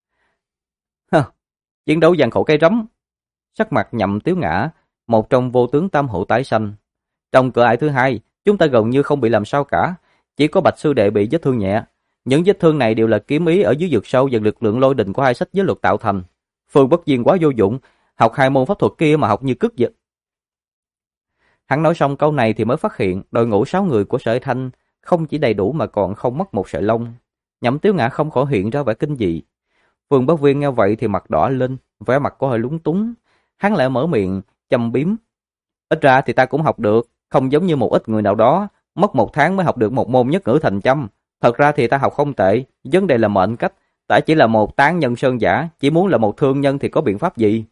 Chiến đấu gian khổ cái rắm. Sắc mặt Nhậm Tiếu Ngã, một trong vô tướng tam hữu tái xanh. Trong cửa ải thứ hai, chúng ta gần như không bị làm sao cả, chỉ có Bạch sư đệ bị vết thương nhẹ. Những vết thương này đều là kiếm ý ở dưới vực sâu và lực lượng lôi đình của hai sách giới luật tạo thành. Phương Bất Diên quá vô dụng, học hai môn pháp thuật kia mà học như cứt vậy. Hắn nói xong câu này thì mới phát hiện đội ngũ 6 người của Sở Thanh không chỉ đầy đủ mà còn không mất một sợi lông. Nhậm Tiếu Ngã không khỏi hiện ra vẻ kinh dị. Phương Bất Viên nghe vậy thì mặt đỏ lên, vẻ mặt có hơi lúng túng. Hắn lại mở miệng châm biếm. Ít ra thì ta cũng học được, không giống như một ít người nào đó, mất 1 tháng mới học được một môn nhất ngữ thành châm. Thật ra thì ta học không tệ, vấn đề là mệnh cách. Ta chỉ là một tán nhân sơn giả, chỉ muốn là một thương nhân thì có biện pháp gì?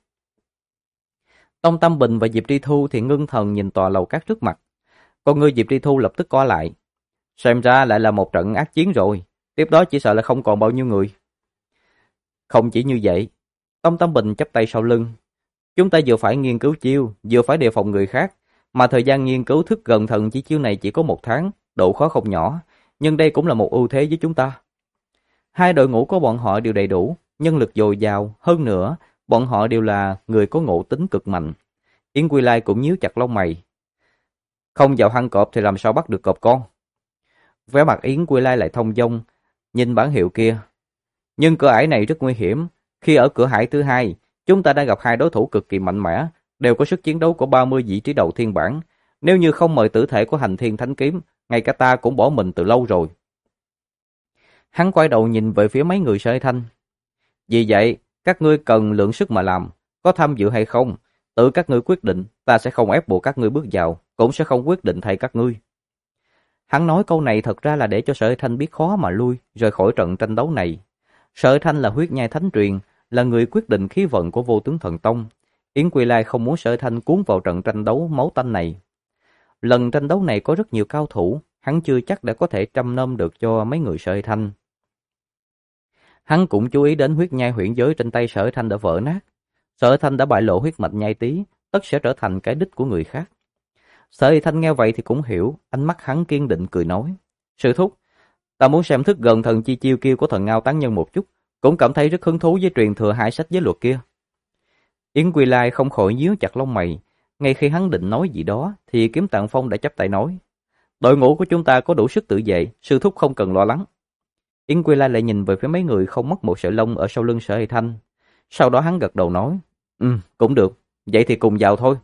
Tông Tâm Bình và Diệp Tri Thu thì ngưng thần nhìn tòa lầu cát trước mặt. Con ngươi Diệp Tri Thu lập tức co lại. Xem ra lại là một trận ác chiến rồi, tiếp đó chỉ sợ là không còn bao nhiêu người. Không chỉ như vậy, Tông Tâm Bình chắp tay sau lưng. Chúng ta vừa phải nghiên cứu chiêu, vừa phải đề phòng người khác, mà thời gian nghiên cứu thức gần thần chi chiêu này chỉ có 1 tháng, độ khó không nhỏ, nhưng đây cũng là một ưu thế với chúng ta. Hai đội ngũ của bọn họ đều đầy đủ, nhân lực dồi dào, hơn nữa, bọn họ đều là người có ngộ tính cực mạnh. Yến Quy Lai cũng nhíu chặt lông mày. Không vào hang cọp thì làm sao bắt được cọp con? Vẻ mặt Yến Quy Lai lại thông dong, nhìn bản hiệu kia. Nhưng cửa ải này rất nguy hiểm, khi ở cửa ải thứ hai, chúng ta đã gặp hai đối thủ cực kỳ mạnh mẽ, đều có sức chiến đấu của 30 vị trí đầu thiên bản. Nếu như không mời tử thể của Hành Thiên Thánh Kiếm, ngay cả ta cũng bỏ mình từ lâu rồi. Hắn quay đầu nhìn về phía mấy người Sở Thanh. Vì vậy, các ngươi cần lượng sức mà làm, có tham dự hay không, tự các ngươi quyết định, ta sẽ không ép buộc các ngươi bước vào, cũng sẽ không quyết định thay các ngươi. Hắn nói câu này thật ra là để cho Sở Thanh biết khó mà lui, rời khỏi trận tranh đấu này. Sở Thanh là huyết nhai thánh truyền, là người quyết định khí vận của Vô Tướng Thần Tông. Yến Quy Lai không muốn Sở Thanh cuốn vào trận tranh đấu máu tanh này. Lần tranh đấu này có rất nhiều cao thủ, hắn chưa chắc đã có thể trâm nom được cho mấy người Sở Thanh. Hắn cũng chú ý đến huyết nhai huyễn giới trên tay Sở Thanh đã vỡ nát. Sở Thanh đã bại lộ huyết mạch nhai tí, tất sẽ trở thành cái đích của người khác. Sở Thanh nghe vậy thì cũng hiểu, ánh mắt hắn kiên định cười nói. Sư thúc, ta muốn xem thức gần thần chi chiêu kia của thần Ngao Tán Nhân một chút, cũng cảm thấy rất hứng thú với truyền thừa hai sách giới luật kia. Yến Quy Lai không khỏi nhíu chặt lông mày. Ngay khi hắn định nói gì đó, thì Kiếm Tạng Phong đã chắp tay nói. Đội ngũ của chúng ta có đủ sức tự vệ, sư thúc không cần lo lắng. Yến Quy Lai lại nhìn về phía mấy người không mất một sợi lông ở sau lưng Sở Hy Thanh. Sau đó hắn gật đầu nói. Cũng được, vậy thì cùng vào thôi.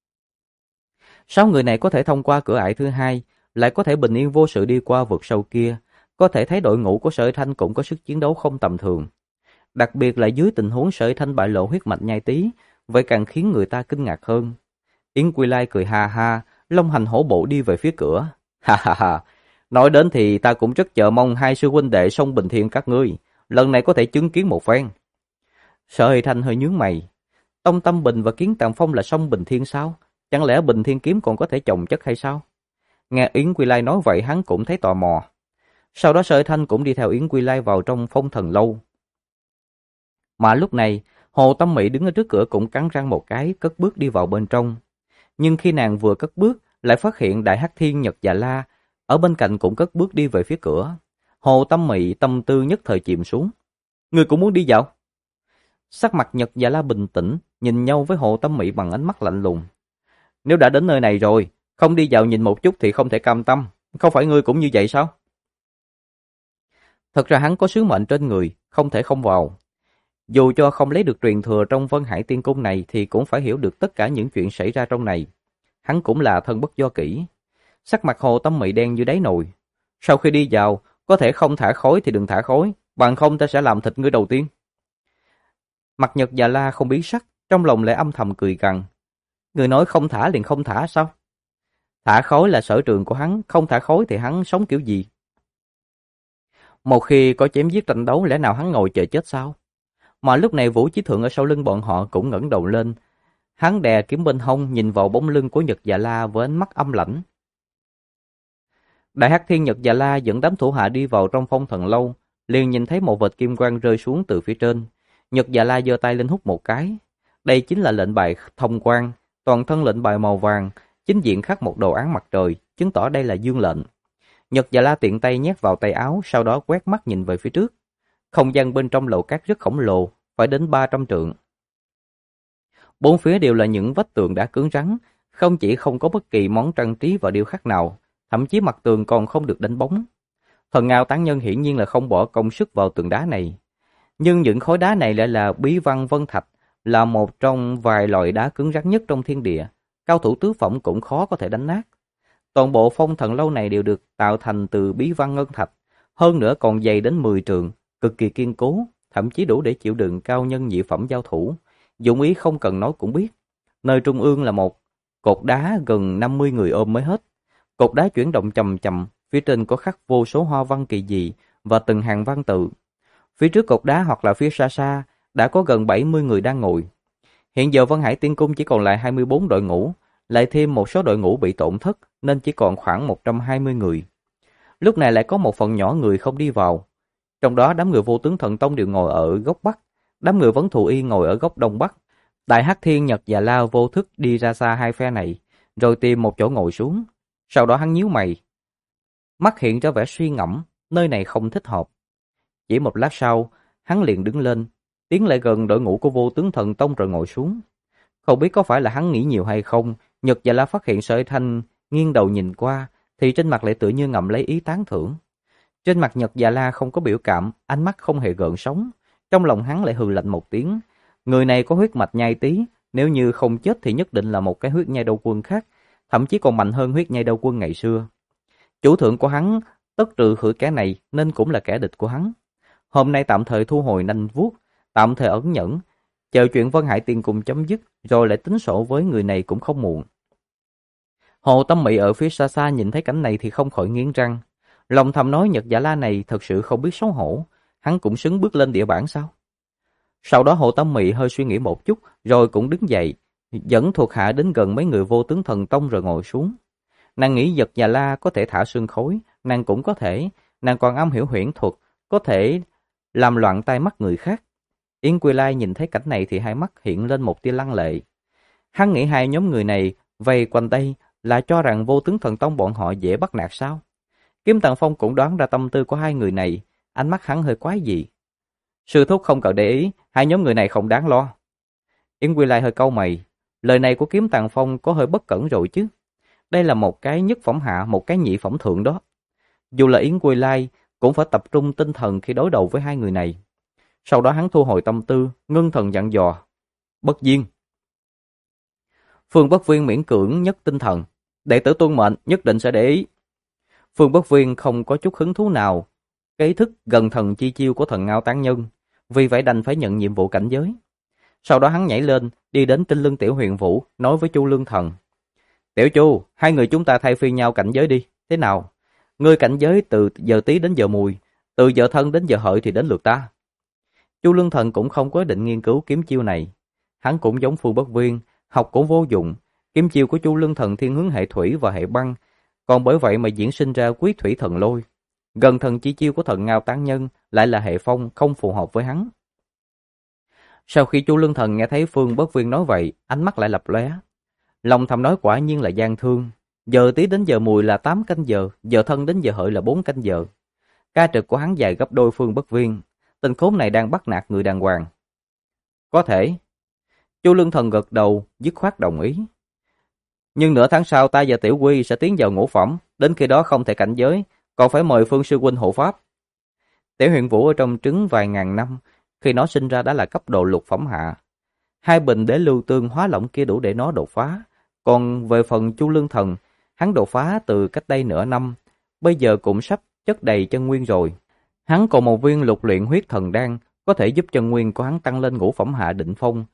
6 người này có thể thông qua cửa ải thứ hai, lại có thể bình yên vô sự đi qua vực sâu kia. Có thể thấy đội ngũ của Sở Hy Thanh cũng có sức chiến đấu không tầm thường. Đặc biệt là dưới tình huống Sở Hy Thanh bại lộ huyết mạch nhai tí, vậy càng khiến người ta kinh ngạc hơn. Yến Quy Lai cười ha ha, long hành hổ bộ đi về phía cửa. Ha ha ha, nói đến thì ta cũng rất chờ mong hai sư huynh đệ Sông Bình Thiên các ngươi, lần này có thể chứng kiến một phen. Sở Hy Thanh hơi nhướng mày. Tông Tâm Bình và Kiếm Tạng Phong là Sông Bình Thiên sao? Chẳng lẽ Bình Thiên kiếm còn có thể chồng chất hay sao? Nghe Yến Quy Lai nói vậy hắn cũng thấy tò mò. Sau đó Sở Hy Thanh cũng đi theo Yến Quy Lai vào trong Phong Thần Lâu. Mà lúc này, Hồ Tâm Mỹ đứng ở trước cửa cũng cắn răng một cái, cất bước đi vào bên trong. Nhưng khi nàng vừa cất bước, lại phát hiện Đại Hắc Thiên Nhật Dạ La ở bên cạnh cũng cất bước đi về phía cửa. Hồ Tâm Mỹ tâm tư nhất thời chìm xuống. Người cũng muốn đi vào? Sắc mặt Nhật Dạ La bình tĩnh, nhìn nhau với Hồ Tâm Mỹ bằng ánh mắt lạnh lùng. Nếu đã đến nơi này rồi, không đi vào nhìn một chút thì không thể cam tâm. Không phải ngươi cũng như vậy sao? Thật ra hắn có sứ mệnh trên người, không thể không vào. Dù cho không lấy được truyền thừa trong Vân Hải Tiên Cung này thì cũng phải hiểu được tất cả những chuyện xảy ra trong này. Hắn cũng là thân bất do kỷ. Sắc mặt Hồ Tâm Mị đen như đáy nồi. Sau khi đi vào, có thể không thả khói thì đừng thả khói, bằng không ta sẽ làm thịt ngươi đầu tiên. Mặt Nhật Dạ La không biến sắc, trong lòng lại âm thầm cười gằn. Người nói không thả liền không thả sao? Thả khối là sở trường của hắn, không thả khối thì hắn sống kiểu gì? Một khi có chém giết tranh đấu, lẽ nào hắn ngồi chờ chết sao? Mà lúc này Vũ Chí Thượng ở sau lưng bọn họ cũng ngẩng đầu lên. Hắn đè kiếm bên hông, nhìn vào bóng lưng của Nhật Dạ La với ánh mắt âm lãnh. Đại Hắc Thiên Nhật Dạ La dẫn đám thủ hạ đi vào trong Phong Thần Lâu, liền nhìn thấy một vệt kim quang rơi xuống từ phía trên. Nhật Dạ La giơ tay lên hút một cái. Đây chính là lệnh bài thông quan, toàn thân lệnh bài màu vàng, chính diện khắc một đồ án mặt trời, chứng tỏ đây là dương lệnh. Nhật Dạ La tiện tay nhét vào tay áo, sau đó quét mắt nhìn về phía trước. Không gian bên trong lầu cát rất khổng lồ, phải đến 300 trượng. Bốn phía đều là những vách tường đã cứng rắn, không chỉ không có bất kỳ món trang trí và điêu khắc nào, thậm chí mặt tường còn không được đánh bóng. Thần Ngao Tán Nhân hiển nhiên là không bỏ công sức vào tường đá này. Nhưng những khối đá này lại là bí văn vân thạch, là một trong vài loại đá cứng rắn nhất trong thiên địa, cao thủ tứ phẩm cũng khó có thể đánh nát. Toàn bộ Phong Thần Lâu này đều được tạo thành từ bí văn ngân thạch, hơn nữa còn dày đến 10 trượng, cực kỳ kiên cố, thậm chí đủ để chịu đựng cao nhân nhị phẩm giao thủ. Dụng ý không cần nói cũng biết. Nơi trung ương là một cột đá gần 50 người ôm mới hết. Cột đá chuyển động chậm chậm, phía trên có khắc vô số hoa văn kỳ dị và từng hàng văn tự. Phía trước cột đá hoặc là phía xa xa đã có gần 70 người đang ngồi. Hiện giờ Vân Hải Tiên Cung chỉ còn lại 24 đội ngũ, lại thêm một số đội ngũ bị tổn thất nên chỉ còn khoảng 120 người. Lúc này lại có một phần nhỏ người không đi vào. Trong đó đám người Vô Tướng Thần Tông đều ngồi ở góc Bắc, đám người Vấn Thù Y ngồi ở góc Đông Bắc. Đại Hắc Thiên Nhật Dạ La vô thức đi ra xa hai phe này, rồi tìm một chỗ ngồi xuống. Sau đó hắn nhíu mày, mắt hiện ra vẻ suy ngẫm, nơi này không thích hợp. Chỉ một lát sau, hắn liền đứng lên, tiến lại gần đội ngũ của Vô Tướng Thần Tông rồi ngồi xuống. Không biết có phải là hắn nghĩ nhiều hay không, Nhật Dạ La phát hiện Sở Thanh nghiêng đầu nhìn qua, thì trên mặt lại tự như ngậm lấy ý tán thưởng. Trên mặt Nhật Dạ La không có biểu cảm, ánh mắt không hề gợn sóng. Trong lòng hắn lại hừ lạnh một tiếng. Người này có huyết mạch nhai tí, nếu như không chết thì nhất định là một cái huyết nhai đầu quân khác, thậm chí còn mạnh hơn huyết nhai đầu quân ngày xưa. Chủ thượng của hắn tất trừ khử kẻ này nên cũng là kẻ địch của hắn. Hôm nay tạm thời thu hồi nanh vuốt, tạm thời ẩn nhẫn, chờ chuyện Vân Hải Tiên Cung chấm dứt, rồi lại tính sổ với người này cũng không muộn. Hồ Tâm Mị ở phía xa xa nhìn thấy cảnh này thì không khỏi nghiến răng. Lòng thầm nói Nhật Dạ La này thật sự không biết xấu hổ, hắn cũng xứng bước lên địa bản sao? Sau đó Hồ Tâm Mị hơi suy nghĩ một chút, rồi cũng đứng dậy, dẫn thuộc hạ đến gần mấy người Vô Tướng Thần Tông rồi ngồi xuống. Nàng nghĩ Nhật Dạ La có thể thả xương khối, nàng cũng có thể, nàng còn am hiểu huyễn thuật, có thể làm loạn tai mắt người khác. Yến Quy Lai nhìn thấy cảnh này thì hai mắt hiện lên một tia lăng lệ. Hắn nghĩ hai nhóm người này vây quanh đây là cho rằng Vô Tướng Thần Tông bọn họ dễ bắt nạt sao? Kiếm Tần Phong cũng đoán ra tâm tư của hai người này, ánh mắt hắn hơi quái dị. Sư thúc không cần để ý, hai nhóm người này không đáng lo. Yến Quy Lai hơi cau mày, lời này của Kiếm Tần Phong có hơi bất cẩn rồi chứ. Đây là một cái nhất phẩm hạ, một cái nhị phẩm thượng đó. Dù là Yến Quy Lai cũng phải tập trung tinh thần khi đối đầu với hai người này. Sau đó hắn thu hồi tâm tư, ngưng thần dặn dò. Bất Diên. Phương Bất Viên miễn cưỡng nhất tinh thần. Đệ tử tuân mệnh nhất định sẽ để ý. Phương Bất Viên không có chút hứng thú nào cái ý thức gần thần chi chiêu của Thần Ngao Tán Nhân, vì vậy đành phải nhận nhiệm vụ cảnh giới. Sau đó hắn nhảy lên, đi đến Tinh Lưng Tiểu Huyền Vũ, nói với Chu Lương Thần. Tiểu Chu, hai người chúng ta thay phiên nhau cảnh giới đi, thế nào? Ngươi cảnh giới từ giờ Tý đến giờ Mùi, từ giờ Thân đến giờ Hợi thì đến lượt ta. Chu Lương Thần cũng không có định nghiên cứu kiếm chiêu này. Hắn cũng giống Phương Bất Viên, học cũng vô dụng. Kiếm chiêu của Chu Lương Thần thiên hướng hệ thủy và hệ băng, còn bởi vậy mà diễn sinh ra Quyết Thủy Thần Lôi. Gần thần chi chiêu của Thần Ngao Tán Nhân lại là hệ phong, không phù hợp với hắn. Sau khi Chu Lương Thần nghe thấy Phương Bất Viên nói vậy, ánh mắt lại lập lóe. Lòng thầm nói quả nhiên là gian thương. Giờ Tý đến giờ Mùi là 8 canh giờ, giờ Thân đến giờ Hợi là 4 canh giờ. Ca trực của hắn dài gấp đôi Phương Bất Viên. Tên khốn này đang bắt nạt người đàng hoàng. Có thể. Chu Lương Thần gật đầu, dứt khoát đồng ý. Nhưng nửa tháng sau ta và Tiểu Quy sẽ tiến vào ngũ phẩm, đến khi đó không thể cảnh giới, còn phải mời Phương sư huynh hộ pháp. Tiểu Huyền Vũ ở trong trứng vài ngàn năm, khi nó sinh ra đã là cấp độ lục phẩm hạ. Hai bình đế lưu tương hóa lỏng kia đủ để nó đột phá. Còn về phần Chu Lương Thần, hắn đột phá từ cách đây nửa năm, bây giờ cũng sắp chất đầy chân nguyên rồi. Hắn còn một viên lục luyện huyết thần đan, có thể giúp chân nguyên của hắn tăng lên ngũ phẩm hạ đỉnh phong.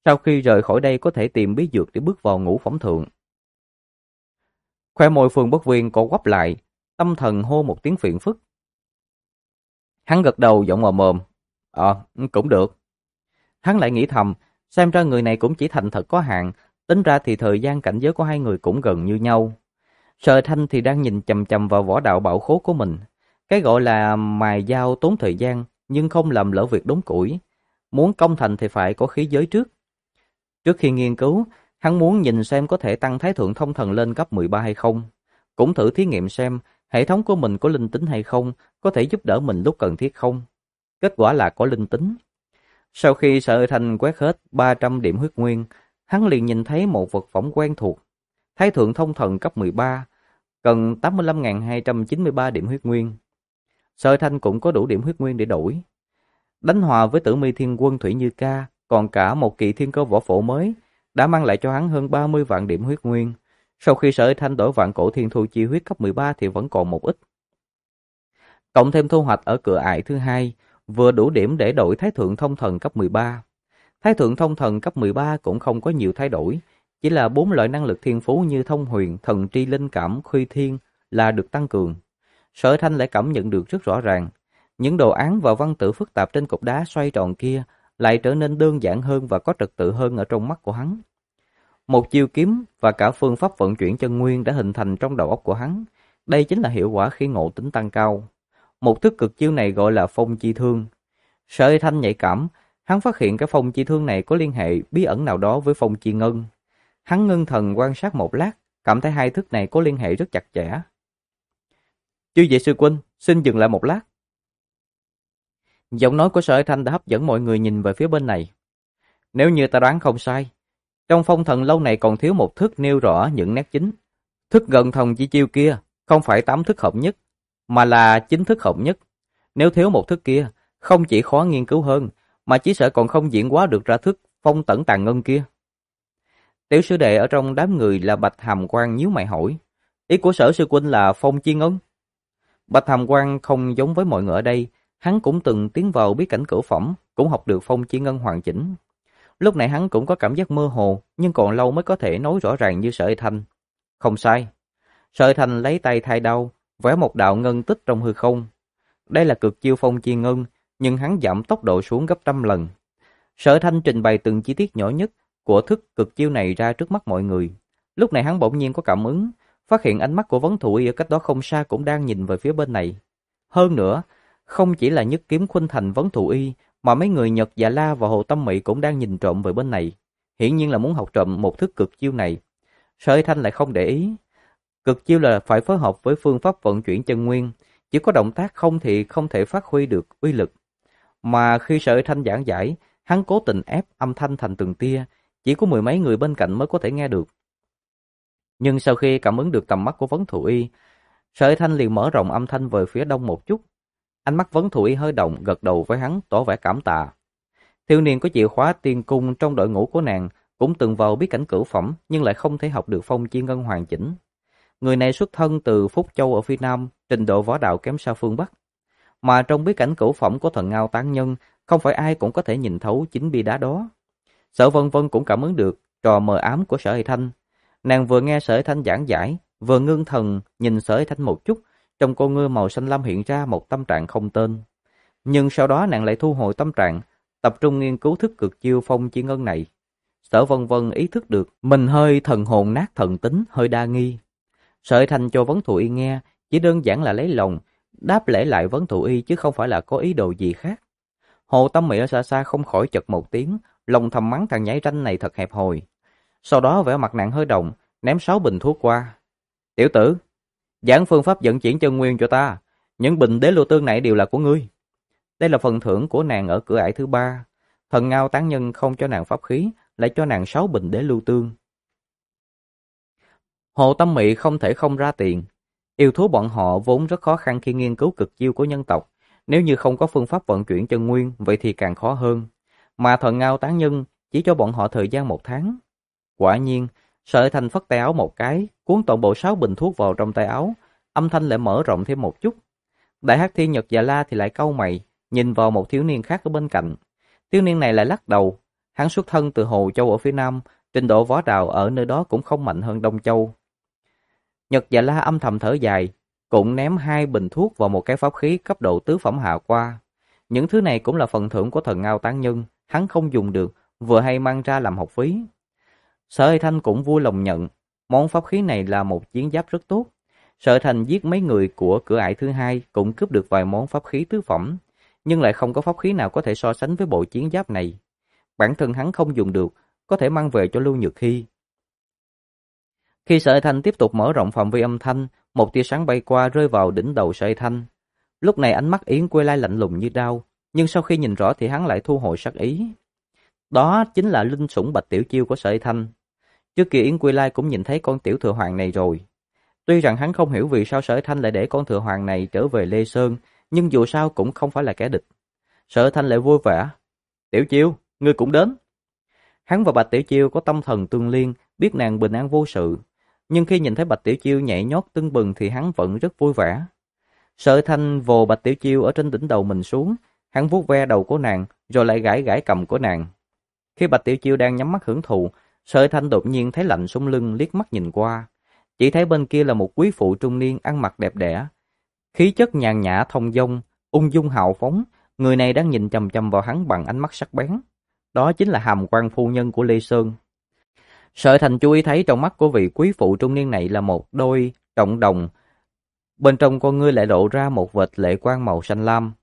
Sau khi rời khỏi đây có thể tìm bí dược để bước vào ngũ phẩm thượng. Khoe môi Phương Bất Viên co quắp lại, tâm thần hô một tiếng phiền phức. Hắn gật đầu giọng mờ mồm. Cũng được. Hắn lại nghĩ thầm, xem ra người này cũng chỉ thành thật có hạn, tính ra thì thời gian cảnh giới của hai người cũng gần như nhau. Sở Thanh thì đang nhìn chằm chằm vào võ đạo bảo khố của mình. Cái gọi là mài dao tốn thời gian, nhưng không làm lỡ việc đốn củi. Muốn công thành thì phải có khí giới trước. Trước khi nghiên cứu, hắn muốn nhìn xem có thể tăng Thái Thượng Thông Thần lên cấp 13 hay không. Cũng thử thí nghiệm xem hệ thống của mình có linh tính hay không, có thể giúp đỡ mình lúc cần thiết không. Kết quả là có linh tính. Sau khi Sở Thanh quét hết 300 điểm huyết nguyên, hắn liền nhìn thấy một vật phẩm quen thuộc. Thái Thượng Thông Thần cấp 13, cần 85.293 điểm huyết nguyên. Sở Thanh cũng có đủ điểm huyết nguyên để đổi. Đánh hòa với Tử Mi Thiên Quân Thủy Như Ca, còn cả một kỳ thiên cơ võ phổ mới, đã mang lại cho hắn hơn 30 vạn điểm huyết nguyên. Sau khi Sở Thanh đổi vạn cổ thiên thu chi huyết cấp 13 thì vẫn còn một ít. Cộng thêm thu hoạch ở cửa ải thứ hai, vừa đủ điểm để đổi Thái Thượng Thông Thần cấp 13. Thái Thượng Thông Thần cấp 13 cũng không có nhiều thay đổi, chỉ là 4 loại năng lực thiên phú như thông huyền, thần tri linh cảm, khuy thiên là được tăng cường. Sở Thanh lại cảm nhận được rất rõ ràng, những đồ án và văn tự phức tạp trên cục đá xoay tròn kia lại trở nên đơn giản hơn và có trật tự hơn ở trong mắt của hắn. Một chiêu kiếm và cả phương pháp vận chuyển chân nguyên đã hình thành trong đầu óc của hắn. Đây chính là hiệu quả khi ngộ tính tăng cao. Một thức cực chiêu này gọi là phong chi thương. Sở Thanh nhạy cảm, hắn phát hiện cái phong chi thương này có liên hệ bí ẩn nào đó với phong chi ngân. Hắn ngưng thần quan sát một lát, cảm thấy hai thức này có liên hệ rất chặt chẽ. Chư vị sư huynh, xin dừng lại một lát. Giọng nói của Sở Thanh đã hấp dẫn mọi người nhìn về phía bên này. Nếu như ta đoán không sai, trong phong thần lâu này còn thiếu một thức nêu rõ những nét chính. Thức gần thần chi chiêu kia không phải 8 thức hợp nhất, mà là 9 thức hợp nhất. Nếu thiếu một thức kia, không chỉ khó nghiên cứu hơn, mà chỉ sợ còn không diễn hóa được ra thức phong tẩn tàn ngân kia. Tiểu sư đệ ở trong đám người là Bạch Hàm Quang nhíu mày hỏi, ý của Sở sư huynh là phong chi ngân? Bạch Hàm Quang không giống với mọi người ở đây, hắn cũng từng tiến vào bí cảnh cửu phẩm, cũng học được phong chi ngân hoàn chỉnh. Lúc này hắn cũng có cảm giác mơ hồ, nhưng còn lâu mới có thể nói rõ ràng như Sở Thanh. Không sai. Sở Thanh lấy tay thay đau, vẽ một đạo ngân tích trong hư không. Đây là cực chiêu phong chi ngân, nhưng hắn giảm tốc độ xuống gấp trăm lần. Sở Thanh trình bày từng chi tiết nhỏ nhất của thức cực chiêu này ra trước mắt mọi người. Lúc này hắn bỗng nhiên có cảm ứng, phát hiện ánh mắt của Vấn Thụ Y ở cách đó không xa cũng đang nhìn về phía bên này. Hơn nữa, không chỉ là Nhất Kiếm Khuynh Thành Vấn Thụ Y, mà mấy người Nhật Dạ La và Hồ Tâm Mị cũng đang nhìn trộm về bên này. Hiển nhiên là muốn học trộm một thức cực chiêu này. Sở Thanh lại không để ý. Cực chiêu là phải phối hợp với phương pháp vận chuyển chân nguyên, chỉ có động tác không thì không thể phát huy được uy lực. Mà khi Sở Thanh giảng giải, hắn cố tình ép âm thanh thành từng tia, chỉ có mười mấy người bên cạnh mới có thể nghe được. Nhưng sau khi cảm ứng được tầm mắt của Vấn Thụ Y, Sở Thanh liền mở rộng âm thanh về phía đông một chút. Ánh mắt Vấn Thụ Y hơi động, gật đầu với hắn, tỏ vẻ cảm tạ. Thiếu niên có chìa khóa tiên cung trong đội ngũ của nàng cũng từng vào bí cảnh cửu phẩm, nhưng lại không thể học được phong chi ngân hoàn chỉnh. Người này xuất thân từ Phúc Châu ở phía Nam, trình độ võ đạo kém xa phương Bắc. Mà trong bí cảnh cửu phẩm của Thần Ngao Tán Nhân, không phải ai cũng có thể nhìn thấu chính bi đá đó. Sở Vân Vân cũng cảm ứng được trò mờ ám của Sở Hệ Thanh. Nàng vừa nghe Sở Hệ Thanh giảng giải, vừa ngưng thần nhìn Sở Hệ Thanh một chút, trong con ngươi màu xanh lam hiện ra một tâm trạng không tên. Nhưng sau đó nàng lại thu hồi tâm trạng, tập trung nghiên cứu thức cực chiêu phong chi ngân này. Sở Vân Vân ý thức được mình hơi thần hồn nát thần tính, hơi đa nghi. Sở Hệ Thanh cho Vấn Thụ Y nghe, chỉ đơn giản là lấy lòng, đáp lễ lại Vấn Thụ Y chứ không phải là có ý đồ gì khác. Hồ Tâm Mị ở xa xa không khỏi chật một tiếng, lòng thầm mắng thằng nhãi ranh này thật hẹp hòi. Sau đó vẻ mặt nàng hơi động, ném 6 bình thuốc qua. Tiểu tử, giảng phương pháp vận chuyển chân nguyên cho ta, những bình đế lưu tương này đều là của ngươi. Đây là phần thưởng của nàng ở cửa ải thứ 3. Thần Ngao Tán Nhân không cho nàng pháp khí, lại cho nàng 6 bình đế lưu tương. Hồ Tâm Mị không thể không ra tiền. Yêu thú bọn họ vốn rất khó khăn khi nghiên cứu cực chiêu của nhân tộc. Nếu như không có phương pháp vận chuyển chân nguyên, vậy thì càng khó hơn. Mà Thần Ngao Tán Nhân chỉ cho bọn họ thời gian 1 tháng. Quả nhiên, Sở Thanh phất tay áo một cái, cuốn toàn bộ 6 bình thuốc vào trong tay áo, âm thanh lại mở rộng thêm một chút. Đại Hắc Thiên Nhật Dạ La thì lại cau mày, nhìn vào một thiếu niên khác ở bên cạnh. Thiếu niên này lại lắc đầu, Hắn xuất thân từ Hồ Châu ở phía Nam, trình độ võ đạo ở nơi đó cũng không mạnh hơn Đông Châu. Nhật Dạ La âm thầm thở dài, cũng ném 2 bình thuốc vào một cái pháp khí cấp độ tứ phẩm hạ qua. Những thứ này cũng là phần thưởng của thần Ngao Tán Nhân, hắn không dùng được, vừa hay mang ra làm học phí. Sở Hải Thanh cũng vui lòng nhận, món pháp khí này là một chiến giáp rất tốt. Sở Hải Thanh giết mấy người của cửa ải thứ hai cũng cướp được vài món pháp khí tứ phẩm, nhưng lại không có pháp khí nào có thể so sánh với bộ chiến giáp này. Bản thân hắn không dùng được, có thể mang về cho Lưu Nhược Hy. Khi Sở Hải Thanh tiếp tục mở rộng phạm vi âm thanh, một tia sáng bay qua rơi vào đỉnh đầu Sở Hải Thanh. Lúc này ánh mắt Yến Quy Lai lạnh lùng như đao, nhưng sau khi nhìn rõ thì hắn lại thu hồi sát ý. Đó chính là linh sủng Bạch Tiểu Chiêu của Sở Hải Thanh. Trước kia Yến Quy Lai cũng nhìn thấy con tiểu thừa hoàng này rồi. Tuy rằng hắn không hiểu vì sao Sở Hải Thanh lại để con thừa hoàng này trở về Lê Sơn, nhưng dù sao cũng không phải là kẻ địch. Sở Hải Thanh lại vui vẻ. Tiểu Chiêu, ngươi cũng đến. Hắn và Bạch Tiểu Chiêu có tâm thần tương liên, biết nàng bình an vô sự. Nhưng khi nhìn thấy Bạch Tiểu Chiêu nhảy nhót tưng bừng thì hắn vẫn rất vui vẻ. Sở Hải Thanh vồ Bạch Tiểu Chiêu ở trên đỉnh đầu mình xuống, hắn vuốt ve đầu của nàng, rồi lại gãi gãi cầm của nàng. Khi Bạch Tiểu Chiêu đang nhắm mắt hưởng thụ, Sở Hải Thanh đột nhiên thấy lạnh sống lưng, liếc mắt nhìn qua. Chỉ thấy bên kia là một quý phụ trung niên ăn mặc đẹp đẽ, khí chất nhàn nhã thông dong, ung dung hào phóng, người này đang nhìn chằm chằm vào hắn bằng ánh mắt sắc bén. Đó chính là Hàm Quan phu nhân của Lê Sơn. Sở Hải Thanh chú ý thấy trong mắt của vị quý phụ trung niên này là một đôi trọng đồng, bên trong con ngươi lại lộ ra một vệt lệ quang màu xanh lam.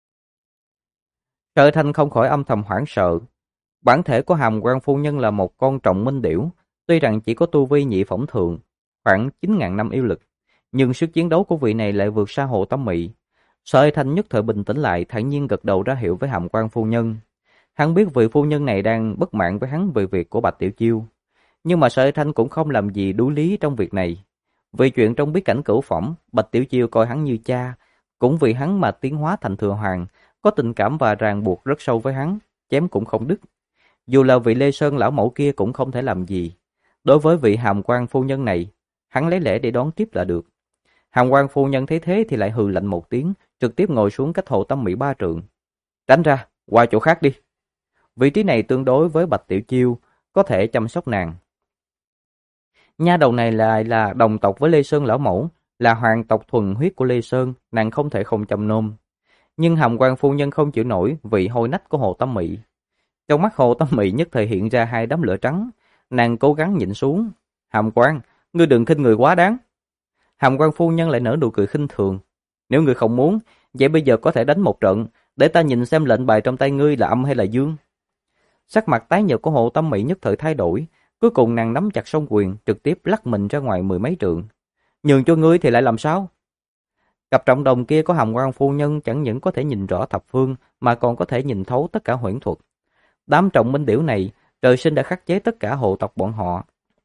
Sở Hải Thanh không khỏi âm thầm hoảng sợ. Bản thể của Hàm Quan phu nhân là một con trọng minh điểu, tuy rằng chỉ có tu vi nhị phẩm thượng, khoảng 9.000 năm yêu lực, nhưng sức chiến đấu của vị này lại vượt xa Hồ Tâm Mị. Sở Hải Thanh nhất thời bình tĩnh lại, thản nhiên gật đầu ra hiệu với Hàm Quan phu nhân. Hắn biết vị phu nhân này đang bất mãn với hắn về việc của Bạch Tiểu Chiêu, nhưng mà Sở Hải Thanh cũng không làm gì đuối lý trong việc này. Vì chuyện trong bí cảnh cửu phẩm, Bạch Tiểu Chiêu coi hắn như cha, cũng vì hắn mà tiến hóa thành thừa hoàng, có tình cảm và ràng buộc rất sâu với hắn, chém cũng không đứt. Dù là vị Lê Sơn lão mẫu kia cũng không thể làm gì. Đối với vị Hàm Quan phu nhân này, hắn lấy lẽ để đón tiếp là được. Hàm Quan phu nhân thấy thế thì lại hừ lạnh một tiếng, trực tiếp ngồi xuống cách Hồ Tâm Mị 3 trượng. Tránh ra, qua chỗ khác đi. Vị trí này tương đối với Bạch Tiểu Chiêu, có thể chăm sóc nàng. Nha đầu này lại là đồng tộc với Lê Sơn lão mẫu, là hoàng tộc thuần huyết của Lê Sơn, nàng không thể không chăm nom. Nhưng Hàm Quan phu nhân không chịu nổi vị hôi nách của Hồ Tâm Mị. Trong mắt Hồ Tâm Mị nhất thời hiện ra 2 đám lửa trắng, nàng cố gắng nhịn xuống. Hàm Quan, ngươi đừng khinh người quá đáng. Hàm Quan phu nhân lại nở nụ cười khinh thường. Nếu ngươi không muốn, vậy bây giờ có thể đánh một trận, để ta nhìn xem lệnh bài trong tay ngươi là âm hay là dương. Sắc mặt tái nhợt của Hồ Tâm Mị nhất thời thay đổi, cuối cùng nàng nắm chặt song quyền, trực tiếp lắc mình ra ngoài 10 mấy trượng. Nhường cho ngươi thì lại làm sao? Cặp trọng đồng kia có Hàm Quan phu nhân chẳng những có thể nhìn rõ thập phương, mà còn có thể nhìn thấu tất cả huyễn thuật. Đám trọng minh điểu này, trời sinh đã khắc chế tất cả hộ tộc bọn họ.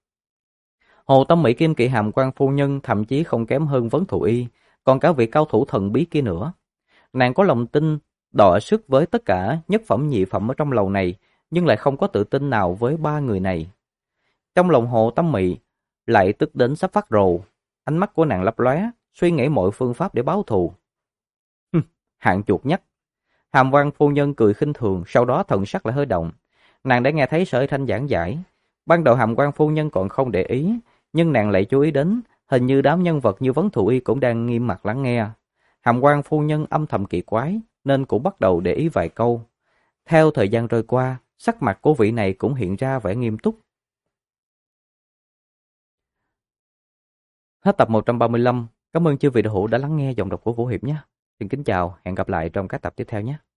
Hồ Tâm Mị kiêm kỵ Hàm Quan phu nhân thậm chí không kém hơn Vấn Thù Y, còn cả vị cao thủ thần bí kia nữa. Nàng có lòng tin đọ sức với tất cả nhất phẩm nhị phẩm ở trong lầu này, nhưng lại không có tự tin nào với 3 người này. Trong lòng Hồ Tâm Mị lại tức đến sắp phát rồ, ánh mắt của nàng lấp lóe, suy nghĩ mọi phương pháp để báo thù. Hạng chuột nhắt. Hàm Quan phu nhân cười khinh thường, sau đó thần sắc lại hơi động. Nàng đã nghe thấy Sở Hải Thanh giảng giải. Ban đầu Hàm Quan phu nhân còn không để ý, nhưng nàng lại chú ý đến, hình như đám nhân vật như Vấn Thù Y cũng đang nghiêm mặt lắng nghe. Hàm Quan phu nhân âm thầm kỳ quái, nên cũng bắt đầu để ý vài câu. Theo thời gian trôi qua, sắc mặt của vị này cũng hiện ra vẻ nghiêm túc. Hết tập 135. Cảm ơn chư vị đạo hữu đã lắng nghe giọng đọc của Vũ Hiệp nhé. Xin kính chào, hẹn gặp lại trong các tập tiếp theo nhé.